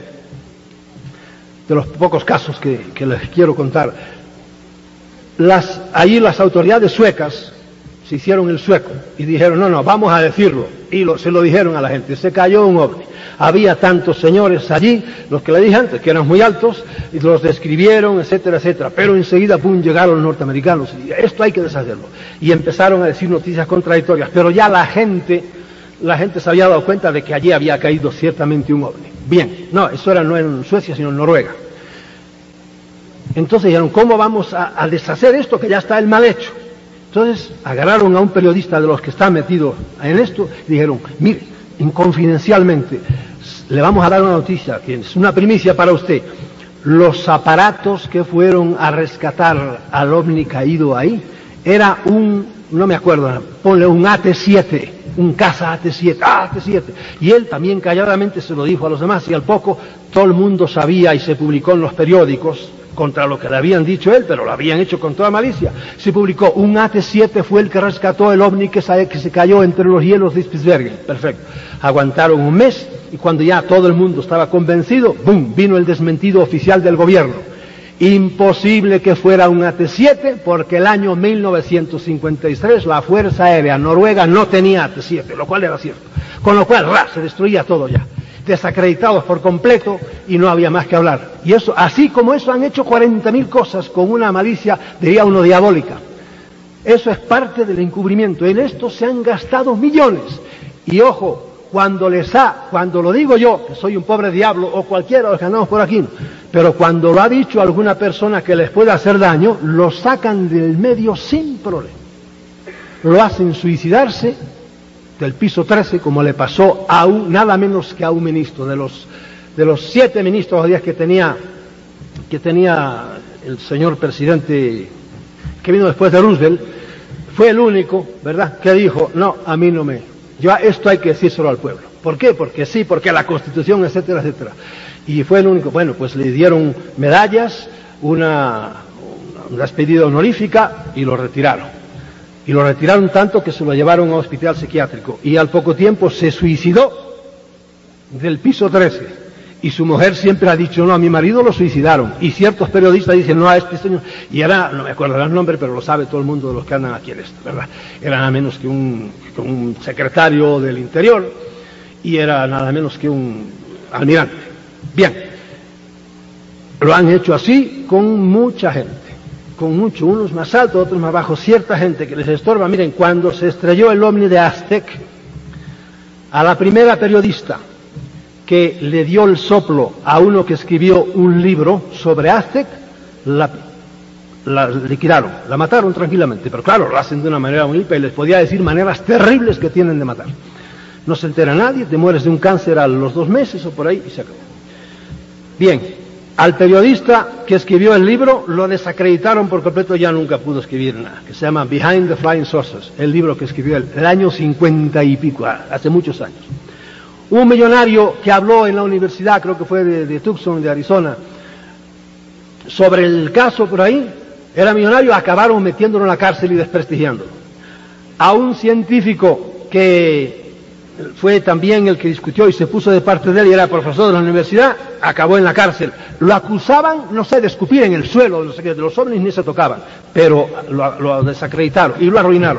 de los pocos casos que, que les quiero contar, Las, allí las autoridades suecas se hicieron el sueco y dijeron, no, no, vamos a decirlo. Y lo, se lo dijeron a la gente, se cayó un ovni. Había tantos señores allí, los que le dije antes, que eran muy altos, y los describieron, etcétera, etcétera. Pero enseguida, pum, llegaron los norteamericanos. Y esto hay que deshacerlo. Y empezaron a decir noticias contradictorias. Pero ya la gente, la gente se había dado cuenta de que allí había caído ciertamente un ovni. Bien, no, eso era no en Suecia, sino en Noruega. Entonces dijeron, ¿cómo vamos a, a deshacer esto que ya está el mal hecho? Entonces agarraron a un periodista de los que está metido en esto y dijeron, mire, confidencialmente, le vamos a dar una noticia, que es una primicia para usted. Los aparatos que fueron a rescatar al ovni caído ahí, era un, no me acuerdo, ponle un A T siete, un caza A T siete, ah, A T siete. Y él también calladamente se lo dijo a los demás y al poco todo el mundo sabía y se publicó en los periódicos, contra lo que le habían dicho él, pero lo habían hecho con toda malicia. Se publicó, un A T siete fue el que rescató el ovni que se, que se cayó entre los hielos de Spitsbergen. Perfecto. Aguantaron un mes y cuando ya todo el mundo estaba convencido, ¡bum!, vino el desmentido oficial del gobierno. Imposible que fuera un A T siete porque el año mil novecientos cincuenta y tres la Fuerza Aérea Noruega no tenía A T siete, lo cual era cierto. Con lo cual, ¡ra!, se destruía todo ya. Desacreditados por completo y no había más que hablar. Y eso, así como eso, han hecho cuarenta mil cosas con una malicia, diría uno, diabólica. Eso es parte del encubrimiento. En esto se han gastado millones. Y ojo, cuando les ha, cuando lo digo yo, que soy un pobre diablo, o cualquiera de los que andamos por aquí, pero cuando lo ha dicho alguna persona que les puede hacer daño, lo sacan del medio sin problema. Lo hacen suicidarse del piso trece, como le pasó a un, nada menos que a un ministro, de los, de los siete ministros días que tenía, que tenía el señor presidente que vino después de Roosevelt, fue el único, ¿verdad?, que dijo, no, a mí no me, yo esto hay que decírselo al pueblo. ¿Por qué? Porque sí, porque la Constitución, etcétera, etcétera. Y fue el único, bueno, pues le dieron medallas, una, una despedida honorífica y lo retiraron. Y lo retiraron tanto que se lo llevaron a un hospital psiquiátrico. Y al poco tiempo se suicidó del piso trece. Y su mujer siempre ha dicho, no, a mi marido lo suicidaron. Y ciertos periodistas dicen, no, a este señor... Y era, no me acuerdo el nombre, pero lo sabe todo el mundo de los que andan aquí en esto, ¿verdad? Era nada menos que un, que un secretario del Interior y era nada menos que un almirante. Bien, lo han hecho así con mucha gente, con mucho, unos más altos, otros más bajos, cierta gente que les estorba. Miren, cuando se estrelló el ovni de Aztec, a la primera periodista que le dio el soplo a uno que escribió un libro sobre Aztec, la, la liquidaron, la mataron tranquilamente, pero claro, lo hacen de una manera muy limpia y les podía decir maneras terribles que tienen de matar. No se entera nadie, te mueres de un cáncer a los dos meses o por ahí y se acabó. Bien, al periodista que escribió el libro lo desacreditaron por completo, ya nunca pudo escribir nada, que se llama Behind the Flying Saucers, el libro que escribió el, el año cincuenta y pico, hace muchos años. Un millonario que habló en la universidad, creo que fue de, de Tucson, de Arizona, sobre el caso por ahí, era millonario, acabaron metiéndolo en la cárcel y desprestigiándolo. A un científico que fue también el que discutió y se puso de parte de él y era profesor de la universidad, acabó en la cárcel. Lo acusaban, no sé, de escupir en el suelo, no sé qué, de los ovnis ni se tocaban, pero lo, lo desacreditaron y lo arruinaron.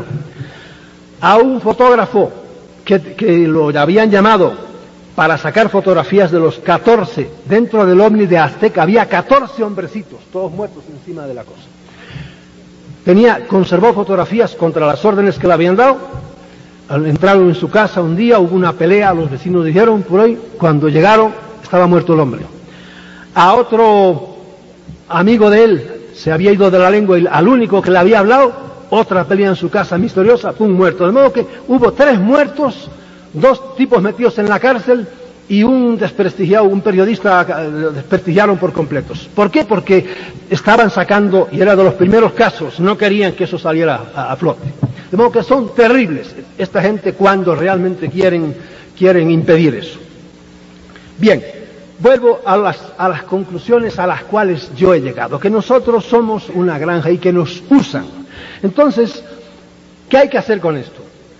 A un fotógrafo que, que lo habían llamado para sacar fotografías de los catorce, dentro del ovni de Azteca había catorce hombrecitos, todos muertos encima de la cosa. Tenía, conservó fotografías contra las órdenes que le habían dado. Entraron en su casa un día, hubo una pelea, los vecinos dijeron por ahí, cuando llegaron estaba muerto el hombre. A otro amigo de él se había ido de la lengua y al único que le había hablado, otra pelea en su casa misteriosa, fue un muerto. De modo que hubo tres muertos, dos tipos metidos en la cárcel y un desprestigiado, un periodista desprestigiaron por completos. ¿Por qué? Porque estaban sacando, y era de los primeros casos, no querían que eso saliera a, a flote. De modo que son terribles esta gente cuando realmente quieren, quieren impedir eso. Bien, vuelvo a las, a las conclusiones a las cuales yo he llegado, que nosotros somos una granja y que nos usan. Entonces, ¿qué hay que hacer con esto?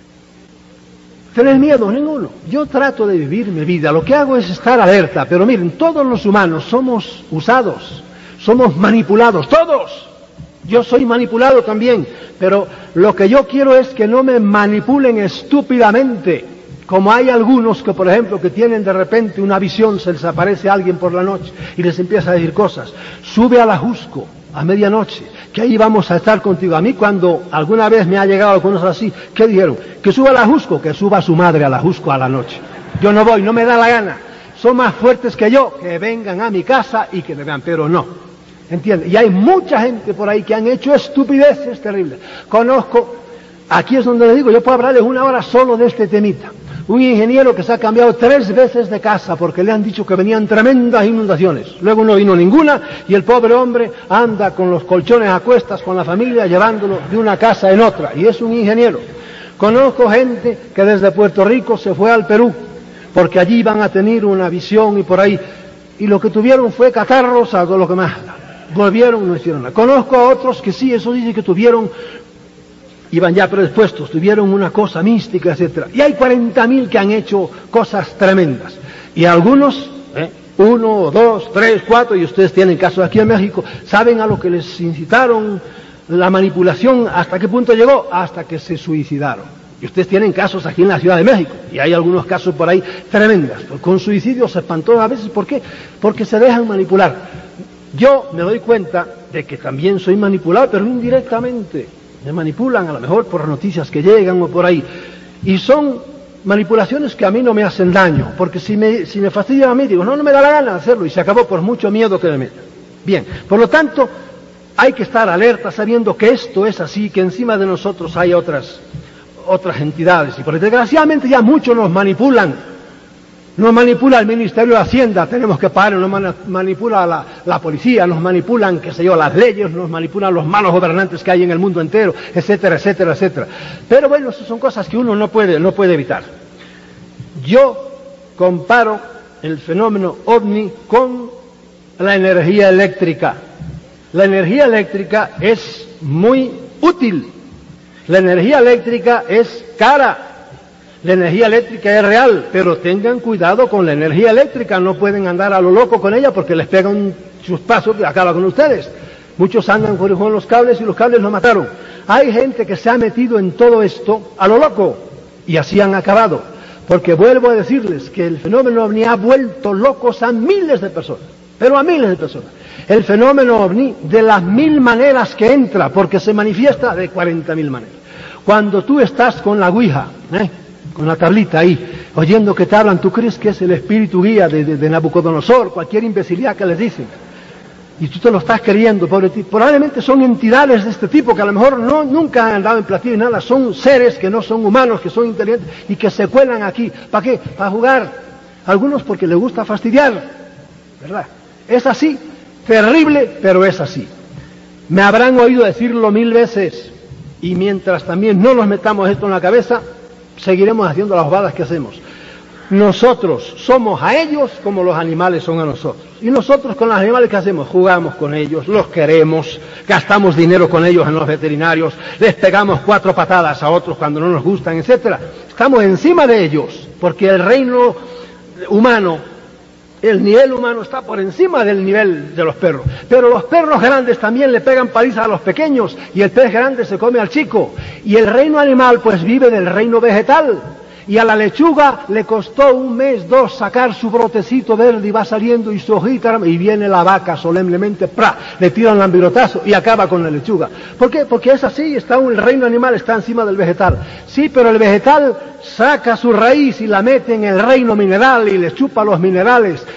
¿Tener miedo? Ninguno. Yo trato de vivir mi vida, lo que hago es estar alerta, pero miren, todos los humanos somos usados, somos manipulados, todos. Yo soy manipulado también, pero lo que yo quiero es que no me manipulen estúpidamente, como hay algunos que, por ejemplo, que tienen de repente una visión, se les aparece alguien por la noche y les empieza a decir cosas. Sube a la Jusco a medianoche, que ahí vamos a estar contigo. A mí cuando alguna vez me ha llegado algunos así, ¿qué dijeron? Que suba a la Jusco, que suba a su madre a la Jusco a la noche. Yo no voy, no me da la gana. Son más fuertes que yo, que vengan a mi casa y que me vean, pero no. ¿Entiendes? Y hay mucha gente por ahí que han hecho estupideces terribles. Conozco, aquí es donde les digo, yo puedo hablarles una hora solo de este temita. Un ingeniero que se ha cambiado tres veces de casa porque le han dicho que venían tremendas inundaciones. Luego no vino ninguna y el pobre hombre anda con los colchones a cuestas con la familia llevándolo de una casa en otra. Y es un ingeniero. Conozco gente que desde Puerto Rico se fue al Perú porque allí iban a tener una visión y por ahí. Y lo que tuvieron fue catarros a todo lo que más. Volvieron, no hicieron nada. Conozco a otros que sí, eso dice que tuvieron, iban ya predispuestos, tuvieron una cosa mística, etcétera. Y hay cuarenta mil que han hecho cosas tremendas. Y algunos, ¿eh? uno, dos, tres, cuatro, y ustedes tienen casos aquí en México, saben a lo que les incitaron la manipulación, hasta qué punto llegó, hasta que se suicidaron. Y ustedes tienen casos aquí en la Ciudad de México, y hay algunos casos por ahí tremendos, con suicidios espantosos a veces. ¿Por qué? Porque se dejan manipular. Yo me doy cuenta de que también soy manipulado, pero indirectamente. Me manipulan a lo mejor por noticias que llegan o por ahí. Y son manipulaciones que a mí no me hacen daño, porque si me, si me fastidian a mí, digo, no, no me da la gana de hacerlo, y se acabó por mucho miedo que me metan. Bien, por lo tanto, hay que estar alerta sabiendo que esto es así, que encima de nosotros hay otras, otras entidades, y por desgraciadamente ya muchos nos manipulan. Nos manipula el Ministerio de Hacienda, tenemos que pagar, nos manipula la, la policía, nos manipulan, qué sé yo, las leyes, nos manipulan los malos gobernantes que hay en el mundo entero, etcétera, etcétera, etcétera. Pero bueno, esas son cosas que uno no puede, no puede evitar. Yo comparo el fenómeno ovni con la energía eléctrica. La energía eléctrica es muy útil. La energía eléctrica es cara. La energía eléctrica es real, pero tengan cuidado con la energía eléctrica, no pueden andar a lo loco con ella porque les pega un chuspazo que acaba con ustedes. Muchos andan con los cables y los cables los mataron. Hay gente que se ha metido en todo esto a lo loco y así han acabado. Porque vuelvo a decirles que el fenómeno ovni ha vuelto locos a miles de personas, pero a miles de personas. El fenómeno ovni, de las mil maneras que entra, porque se manifiesta de cuarenta mil maneras. Cuando tú estás con la ouija, ¿eh? con la tablita ahí, oyendo que te hablan, tú crees que es el espíritu guía de, de, de Nabucodonosor, cualquier imbecilidad que les dicen. Y tú te lo estás creyendo, pobre ti. Probablemente son entidades de este tipo que a lo mejor no, nunca han andado en platillo y nada, son seres que no son humanos, que son inteligentes y que se cuelan aquí. ¿Para qué? Para jugar. Algunos porque les gusta fastidiar, ¿verdad? Es así, terrible, pero es así. Me habrán oído decirlo mil veces y mientras también no nos metamos esto en la cabeza, seguiremos haciendo las bobadas que hacemos. Nosotros somos a ellos como los animales son a nosotros. Y nosotros con los animales, ¿qué hacemos? Jugamos con ellos, los queremos, gastamos dinero con ellos en los veterinarios, les pegamos cuatro patadas a otros cuando no nos gustan, etcétera. Estamos encima de ellos, porque el reino humano, el nivel humano está por encima del nivel de los perros. Pero los perros grandes también le pegan palizas a los pequeños, y el pez grande se come al chico. Y el reino animal, pues vive del reino vegetal. Y a la lechuga le costó un mes, dos, sacar su brotecito verde y va saliendo y su hojita, y viene la vaca solemnemente, ¡pra!, le tira un lambirotazo y acaba con la lechuga. ¿Por qué? Porque es así, está un, el reino animal está encima del vegetal. Sí, pero el vegetal saca su raíz y la mete en el reino mineral y le chupa los minerales.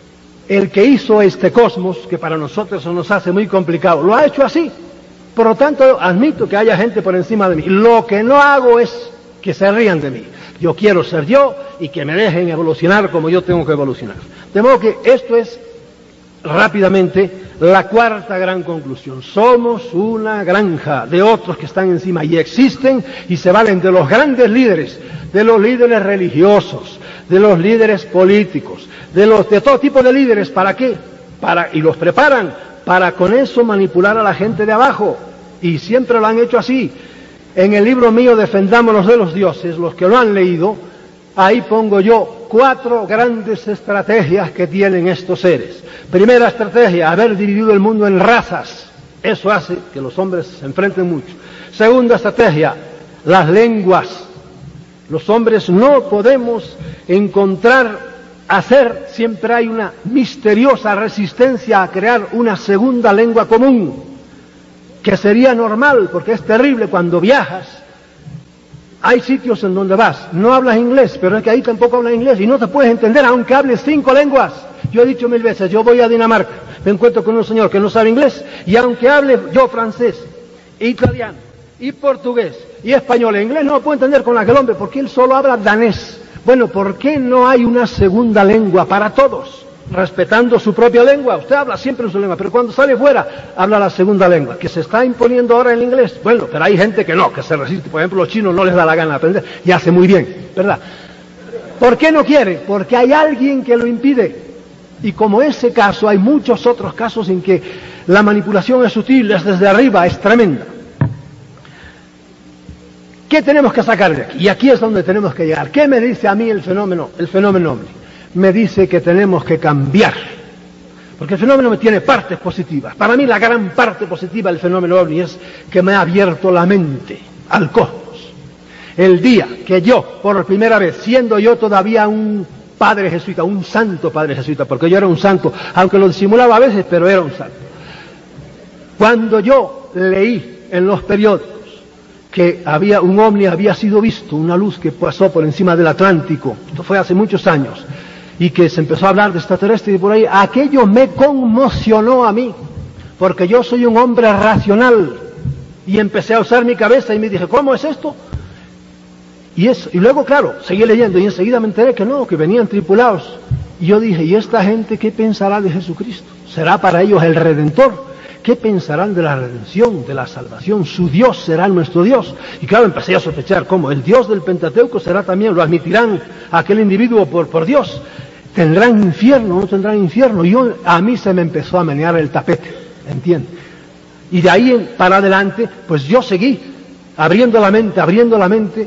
El que hizo este cosmos, que para nosotros se nos hace muy complicado, lo ha hecho así. Por lo tanto, admito que haya gente por encima de mí. Lo que no hago es que se rían de mí. Yo quiero ser yo y que me dejen evolucionar como yo tengo que evolucionar. De modo que esto es, rápidamente, la cuarta gran conclusión. Somos una granja de otros que están encima y existen y se valen de los grandes líderes, de los líderes religiosos, de los líderes políticos, de los de todo tipo de líderes. ¿Para qué? Para, y los preparan para con eso manipular a la gente de abajo. Y siempre lo han hecho así. En el libro mío, Defendámonos de los Dioses, los que lo han leído, ahí pongo yo cuatro grandes estrategias que tienen estos seres. Primera estrategia, haber dividido el mundo en razas. Eso hace que los hombres se enfrenten mucho. Segunda estrategia, las lenguas. Los hombres no podemos encontrar, hacer, siempre hay una misteriosa resistencia a crear una segunda lengua común, que sería normal, porque es terrible cuando viajas. Hay sitios en donde vas, no hablas inglés, pero es que ahí tampoco hablas inglés y no te puedes entender aunque hables cinco lenguas. Yo he dicho mil veces, yo voy a Dinamarca, me encuentro con un señor que no sabe inglés y aunque hable yo francés, italiano, y portugués, y español, e inglés no lo puedo entender con aquel hombre porque él solo habla danés. Bueno, ¿por qué no hay una segunda lengua para todos? Respetando su propia lengua. Usted habla siempre en su lengua, pero cuando sale fuera habla la segunda lengua, que se está imponiendo ahora el inglés. Bueno, pero hay gente que no, que se resiste. Por ejemplo, los chinos no les da la gana de aprender y hace muy bien, ¿verdad? ¿Por qué no quiere? Porque hay alguien que lo impide. Y como ese caso, hay muchos otros casos en que la manipulación es sutil, es desde arriba, es tremenda. ¿Qué tenemos que sacar de aquí? Y aquí es donde tenemos que llegar. ¿Qué me dice a mí el fenómeno, el fenómeno ovni? Me dice que tenemos que cambiar, porque el fenómeno me tiene partes positivas. Para mí la gran parte positiva del fenómeno ovni es que me ha abierto la mente al cosmos. El día que yo, por primera vez, siendo yo todavía un padre jesuita, un santo padre jesuita, porque yo era un santo, aunque lo disimulaba a veces, pero era un santo. Cuando yo leí en los periódicos que había un ovni, había sido visto, una luz que pasó por encima del Atlántico, esto fue hace muchos años, y que se empezó a hablar de extraterrestres y por ahí, aquello me conmocionó a mí, porque yo soy un hombre racional, y empecé a usar mi cabeza y me dije, ¿cómo es esto? Y, es, y luego, claro, seguí leyendo y enseguida me enteré que no, que venían tripulados. Y yo dije, ¿y esta gente qué pensará de Jesucristo? ¿Será para ellos el Redentor? ¿Qué pensarán de la redención, de la salvación? Su Dios será nuestro Dios. Y claro, empecé a sospechar, ¿cómo? El Dios del Pentateuco será también, lo admitirán a aquel individuo por, por Dios. ¿Tendrán infierno o no tendrán infierno? Y yo, a mí se me empezó a menear el tapete, ¿entiendes? Y de ahí en, para adelante, pues yo seguí abriendo la mente, abriendo la mente,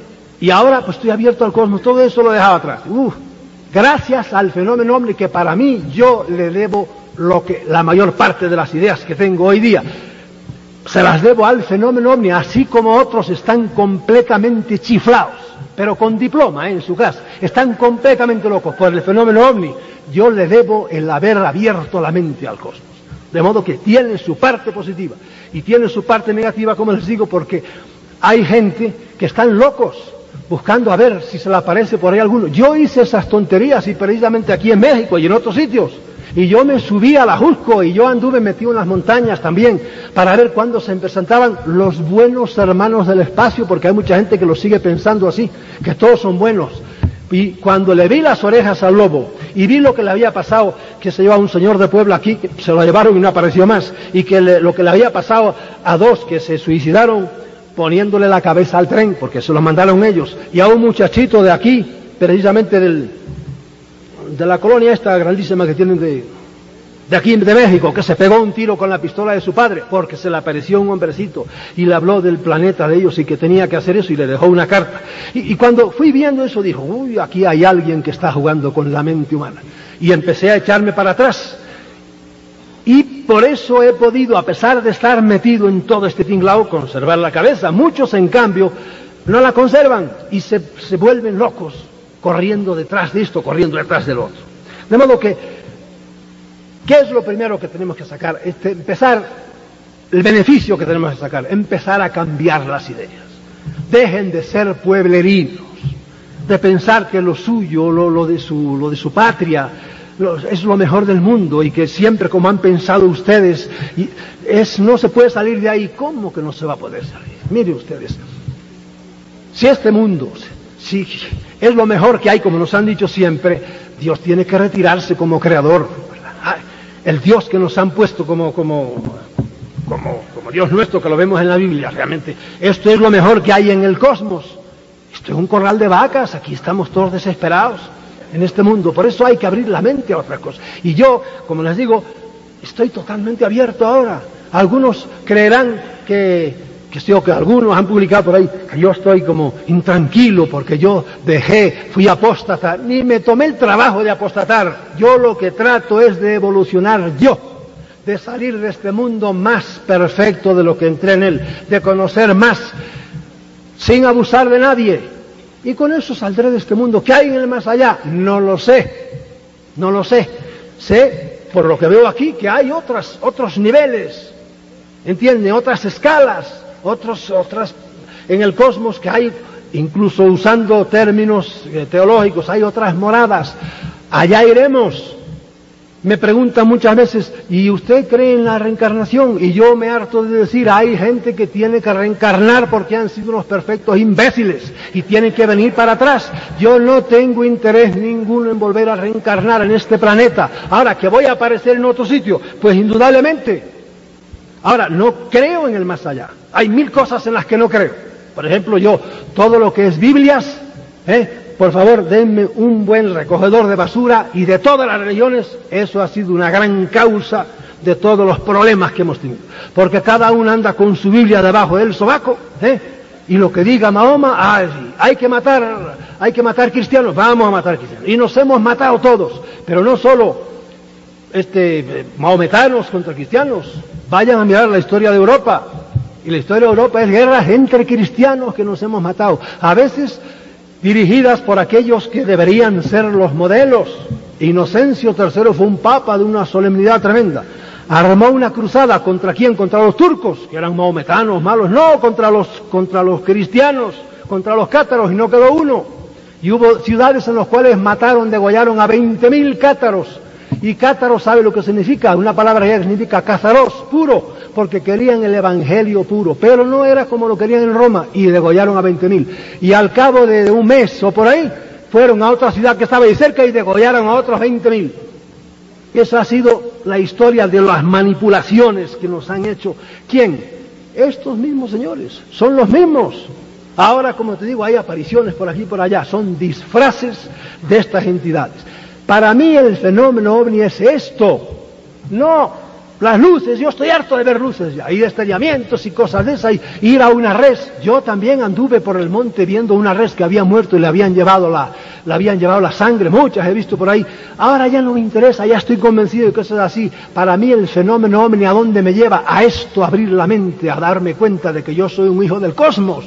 Y ahora pues estoy abierto al cosmos, todo eso lo dejaba atrás. Uf, gracias al fenómeno ovni, que para mí yo le debo lo que la mayor parte de las ideas que tengo hoy día, se las debo al fenómeno ovni, así como otros están completamente chiflados, pero con diploma, ¿eh? En su casa, están completamente locos por el fenómeno ovni. Yo le debo el haber abierto la mente al cosmos. De modo que tiene su parte positiva y tiene su parte negativa, como les digo, porque hay gente que están locos buscando a ver si se le aparece por ahí alguno. Yo hice esas tonterías y precisamente aquí en México y en otros sitios. Y yo me subí a la Jusco y yo anduve metido en las montañas también para ver cuándo se presentaban los buenos hermanos del espacio, porque hay mucha gente que lo sigue pensando así, que todos son buenos. Y cuando le vi las orejas al lobo y vi lo que le había pasado, que se llevaba un señor de Puebla aquí, que se lo llevaron y no apareció más, y que le, lo que le había pasado a dos que se suicidaron poniéndole la cabeza al tren, porque se lo mandaron ellos, y a un muchachito de aquí, precisamente del, de la colonia esta grandísima que tienen de, de aquí de México, que se pegó un tiro con la pistola de su padre, porque se le apareció un hombrecito y le habló del planeta de ellos y que tenía que hacer eso y le dejó una carta. Y, y cuando fui viendo eso dijo, uy, aquí hay alguien que está jugando con la mente humana. Y empecé a echarme para atrás. Y por eso he podido, a pesar de estar metido en todo este tinglao, conservar la cabeza. Muchos, en cambio, no la conservan y se, se vuelven locos, corriendo detrás de esto, corriendo detrás del otro. De modo que, ¿qué es lo primero que tenemos que sacar? Este, empezar, el beneficio que tenemos que sacar, empezar a cambiar las ideas. Dejen de ser pueblerinos, de pensar que lo suyo, lo, lo, de, su, lo de su patria, es lo mejor del mundo y que siempre como han pensado ustedes, y es, no se puede salir de ahí. ¿Cómo que no se va a poder salir? Miren ustedes, si este mundo si es lo mejor que hay, como nos han dicho siempre, Dios tiene que retirarse como creador, ¿verdad? El Dios que nos han puesto como, como, como, como Dios nuestro, que lo vemos en la Biblia, realmente esto es lo mejor que hay en el cosmos. Esto es un corral de vacas, aquí estamos todos desesperados en este mundo, por eso hay que abrir la mente a otras cosas. Y yo, como les digo, estoy totalmente abierto ahora. Algunos creerán que, que, estoy, que algunos han publicado por ahí que yo estoy como intranquilo porque yo dejé, fui apóstata, ni me tomé el trabajo de apostatar. Yo lo que trato es de evolucionar yo, de salir de este mundo más perfecto de lo que entré en él, de conocer más, sin abusar de nadie. Y con eso saldré de este mundo. ¿Qué hay en el más allá? No lo sé, no lo sé. Sé, por lo que veo aquí, que hay otras, otros niveles, ¿entiende? Otras escalas, otros, otras, en el cosmos que hay, incluso usando términos teológicos, hay otras moradas. Allá iremos. Me preguntan muchas veces, ¿y usted cree en la reencarnación? Y yo me harto de decir, hay gente que tiene que reencarnar porque han sido unos perfectos imbéciles y tienen que venir para atrás. Yo no tengo interés ninguno en volver a reencarnar en este planeta. Ahora, ¿que voy a aparecer en otro sitio? Pues indudablemente. Ahora, no creo en el más allá. Hay mil cosas en las que no creo. Por ejemplo, yo, todo lo que es Biblias, ¿eh? Por favor, denme un buen recogedor de basura, y de todas las religiones, eso ha sido una gran causa de todos los problemas que hemos tenido. Porque cada uno anda con su Biblia debajo del sobaco, ¿eh? Y lo que diga Mahoma, ah, sí, hay que matar, hay que matar cristianos, vamos a matar cristianos. Y nos hemos matado todos, pero no solo este, mahometanos contra cristianos. Vayan a mirar la historia de Europa, y la historia de Europa es guerras entre cristianos que nos hemos matado. A veces dirigidas por aquellos que deberían ser los modelos. Inocencio tercero fue un papa de una solemnidad tremenda. Armó una cruzada, ¿contra quién? Contra los turcos, que eran mahometanos malos. No, contra los, contra los cristianos, contra los cátaros, y no quedó uno. Y hubo ciudades en las cuales mataron, degollaron a veinte mil cátaros. Y cátaro, ¿sabe lo que significa? Una palabra ya que significa cazaros, puro, porque querían el evangelio puro, pero no era como lo querían en Roma, y degollaron a veinte mil. Y al cabo de un mes o por ahí, fueron a otra ciudad que estaba ahí cerca y degollaron a otros veinte mil. Esa ha sido la historia de las manipulaciones que nos han hecho. ¿Quién? Estos mismos señores, son los mismos. Ahora, como te digo, hay apariciones por aquí y por allá, son disfraces de estas entidades. Para mí el fenómeno ovni es esto, no Las luces, yo estoy harto de ver luces ya, y destellamientos y cosas de esas, y ir a una res. Yo también anduve por el monte viendo una res que había muerto y le habían llevado la, le habían llevado la sangre, muchas he visto por ahí. Ahora ya no me interesa, ya estoy convencido de cosas así. Para mí el fenómeno ovni, ¿a dónde me lleva? A esto, a abrir la mente, a darme cuenta de que yo soy un hijo del cosmos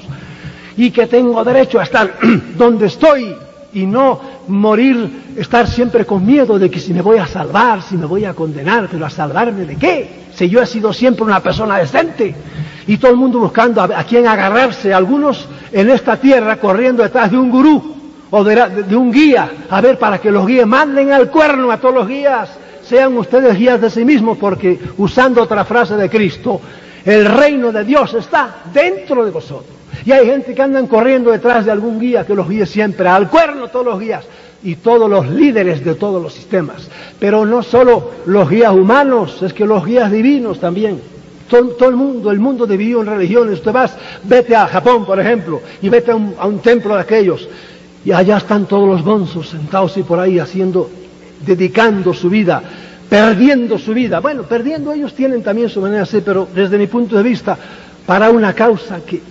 y que tengo derecho a estar donde estoy y no morir, estar siempre con miedo de que si me voy a salvar, si me voy a condenar, pero ¿a salvarme de qué? Si yo he sido siempre una persona decente y todo el mundo buscando a, a quién agarrarse, algunos en esta tierra corriendo detrás de un gurú o de, de, de un guía, a ver, para que los guíes manden al cuerno a todos los guías, sean ustedes guías de sí mismos, porque usando otra frase de Cristo, el reino de Dios está dentro de vosotros. Y hay gente que andan corriendo detrás de algún guía que los guíe siempre, al cuerno todos los guías y todos los líderes de todos los sistemas. Pero no solo los guías humanos, es que los guías divinos también. Todo, todo el mundo, el mundo dividido en religiones. Usted vas, vete a Japón, por ejemplo, y vete a un, a un templo de aquellos, y allá están todos los bonzos sentados y por ahí haciendo, dedicando su vida, perdiendo su vida. Bueno, perdiendo, ellos tienen también su manera de ser, pero desde mi punto de vista, para una causa que...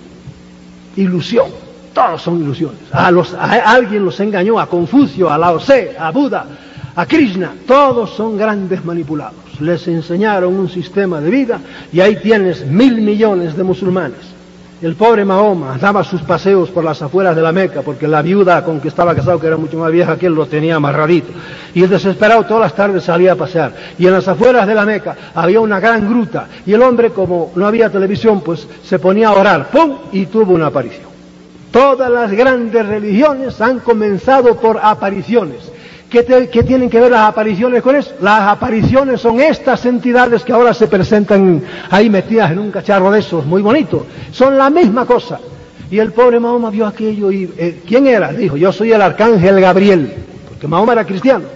ilusión, todos son ilusiones. A, los, a alguien los engañó, a Confucio, a Lao Tse, a Buda, a Krishna, todos son grandes manipulados. Les enseñaron un sistema de vida y ahí tienes mil millones de musulmanes. El pobre Mahoma daba sus paseos por las afueras de la Meca porque la viuda con que estaba casado, que era mucho más vieja que él, lo tenía amarradito. Y el desesperado todas las tardes salía a pasear. Y en las afueras de la Meca había una gran gruta. Y el hombre, como no había televisión, pues se ponía a orar. ¡Pum! Y tuvo una aparición. Todas las grandes religiones han comenzado por apariciones. ¿Qué, te, ¿Qué tienen que ver las apariciones con eso? Las apariciones son estas entidades que ahora se presentan ahí metidas en un cacharro de esos, muy bonito. Son la misma cosa. Y el pobre Mahoma vio aquello y... Eh, ¿quién era? Dijo, yo soy el arcángel Gabriel, porque Mahoma era cristiano.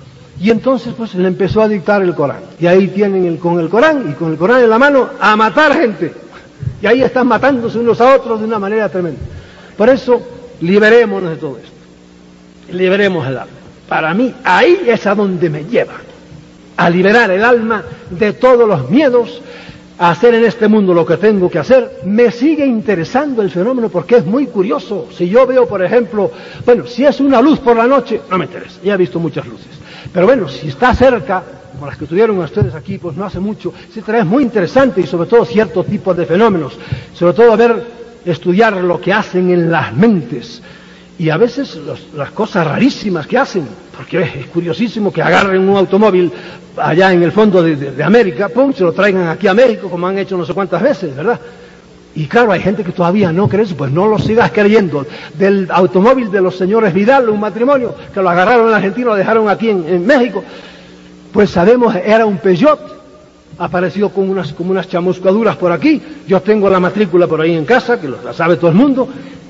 Y entonces pues le empezó a dictar el Corán. Y ahí tienen el, con el Corán, y con el Corán en la mano, a matar gente. Y ahí están matándose unos a otros de una manera tremenda. Por eso, liberémonos de todo esto. Liberemos el alma. Para mí, ahí es a donde me lleva, a liberar el alma de todos los miedos, a hacer en este mundo lo que tengo que hacer. Me sigue interesando el fenómeno porque es muy curioso. Si yo veo, por ejemplo, bueno, si es una luz por la noche, no me interesa, ya he visto muchas luces. Pero bueno, si está cerca, como las que tuvieron ustedes aquí, pues no hace mucho, etcétera, es muy interesante y sobre todo cierto tipo de fenómenos, sobre todo ver, estudiar lo que hacen en las mentes. Y a veces los, las cosas rarísimas que hacen, porque es curiosísimo que agarren un automóvil allá en el fondo de, de, de América, pum, se lo traigan aquí a México, como han hecho no sé cuántas veces, ¿verdad? Y claro, hay gente que todavía no cree eso, pues no lo sigas creyendo. Del automóvil de los señores Vidal, un matrimonio, que lo agarraron en Argentina, lo dejaron aquí en, en México, pues sabemos, era un Peugeot, apareció con unas, como unas chamuscaduras por aquí. Yo tengo la matrícula por ahí en casa, que lo, la sabe todo el mundo.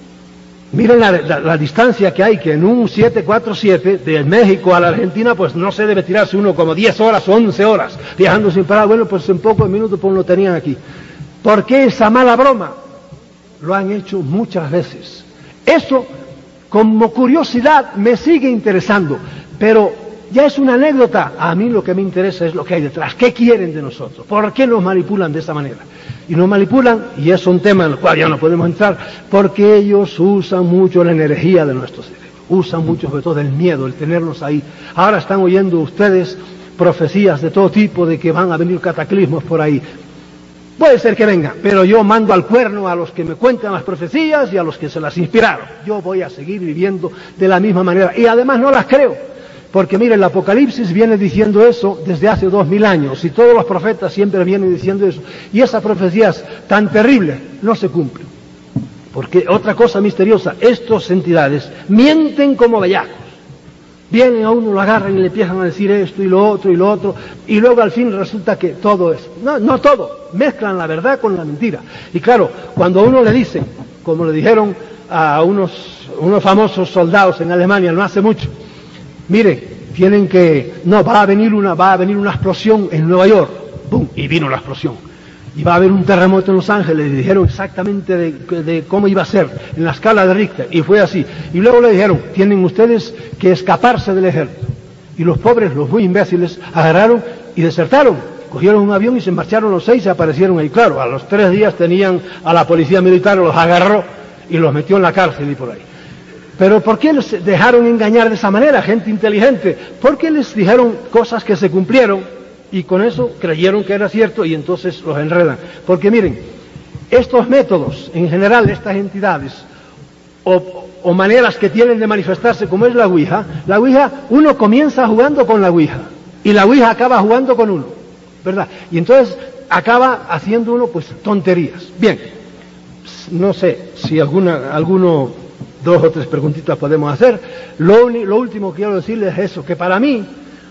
Miren la, la, la distancia que hay, que en un siete cuatro siete de México a la Argentina, pues no se debe tirarse uno como diez horas o once horas viajando sin parar. Bueno, pues en pocos minutos pues lo tenían aquí. ¿Por qué esa mala broma? Lo han hecho muchas veces. Eso, como curiosidad, me sigue interesando, pero ya es una anécdota. A mí lo que me interesa es lo que hay detrás. ¿Qué quieren de nosotros? ¿Por qué nos manipulan de esta manera? Y nos manipulan, y es un tema en el cual ya no podemos entrar, porque ellos usan mucho la energía de nuestro cerebro, usan mucho sobre todo el miedo, el tenernos ahí. Ahora están oyendo ustedes profecías de todo tipo de que van a venir cataclismos por ahí. Puede ser que vengan, pero yo mando al cuerno a los que me cuentan las profecías y a los que se las inspiraron. Yo voy a seguir viviendo de la misma manera, y además no las creo. Porque mire, el Apocalipsis viene diciendo eso desde hace dos mil años, y todos los profetas siempre vienen diciendo eso, y esas profecías tan terribles no se cumplen. Porque otra cosa misteriosa, estas entidades mienten como bellacos. Vienen a uno, lo agarran y le empiezan a decir esto y lo otro y lo otro, y luego al fin resulta que todo es, no, no todo, mezclan la verdad con la mentira. Y claro, cuando a uno le dicen, como le dijeron a unos, unos famosos soldados en Alemania no hace mucho, mire, tienen que, no, va a venir una, va a venir una explosión en Nueva York, ¡pum! Y vino la explosión. Y va a haber un terremoto en Los Ángeles, y dijeron exactamente de, de cómo iba a ser, en la escala de Richter, y fue así. Y luego le dijeron, tienen ustedes que escaparse del ejército. Y los pobres, los muy imbéciles, agarraron y desertaron. cogieron un avión y se marcharon los seis y aparecieron ahí. Claro, a los tres días tenían a la policía militar, los agarró y los metió en la cárcel y por ahí. Pero ¿por qué les dejaron engañar de esa manera, gente inteligente? Porque les dijeron cosas que se cumplieron y con eso creyeron que era cierto y entonces los enredan. Porque miren, estos métodos, en general, estas entidades o, o maneras que tienen de manifestarse, como es la Ouija, la Ouija, uno comienza jugando con la Ouija y la Ouija acaba jugando con uno, ¿verdad? Y entonces acaba haciendo uno, pues, tonterías. Bien, no sé si alguna, alguno, dos o tres preguntitas podemos hacer. Lo, lo último que quiero decirles es eso, que para mí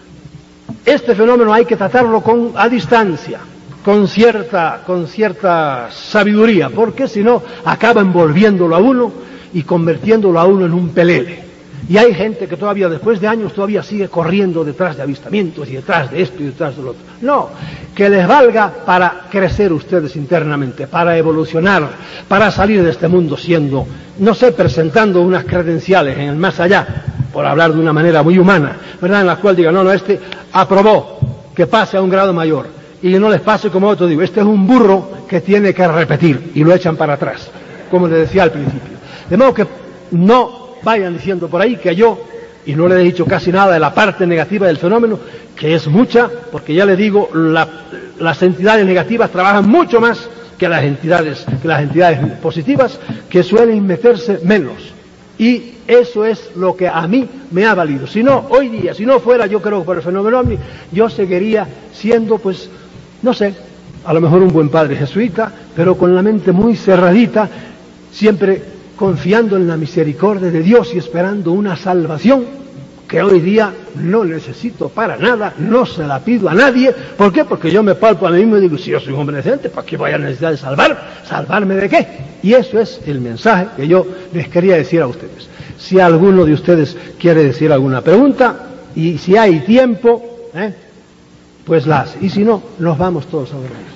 este fenómeno hay que tratarlo con, a distancia, con cierta, con cierta sabiduría, porque si no acaba envolviéndolo a uno y convirtiéndolo a uno en un pelele. Y hay gente que todavía, después de años, todavía sigue corriendo detrás de avistamientos y detrás de esto y detrás de lo otro. No, que les valga para crecer ustedes internamente, para evolucionar, para salir de este mundo siendo, no sé, presentando unas credenciales en el más allá, por hablar de una manera muy humana, ¿verdad? En la cual diga, no, no, este aprobó que pase a un grado mayor, y no les pase como otro, digo, este es un burro que tiene que repetir, y lo echan para atrás, como les decía al principio. De modo que no vayan diciendo por ahí que yo, y no le he dicho casi nada de la parte negativa del fenómeno, que es mucha, porque ya le digo, la, las entidades negativas trabajan mucho más que las entidades, que las entidades positivas, que suelen meterse menos. Y eso es lo que a mí me ha valido. Si no, hoy día, si no fuera yo creo por el fenómeno ovni, yo seguiría siendo, pues, no sé, a lo mejor un buen padre jesuita, pero con la mente muy cerradita, siempre confiando en la misericordia de Dios y esperando una salvación que hoy día no necesito para nada, no se la pido a nadie. ¿Por qué? Porque yo me palpo a mí mismo y digo, si yo soy un hombre decente, ¿para qué voy a necesitar de salvar? ¿Salvarme de qué? Y eso es el mensaje que yo les quería decir a ustedes. Si alguno de ustedes quiere decir alguna pregunta, y si hay tiempo, ¿eh? pues la hace. Y si no, nos vamos todos a dormir.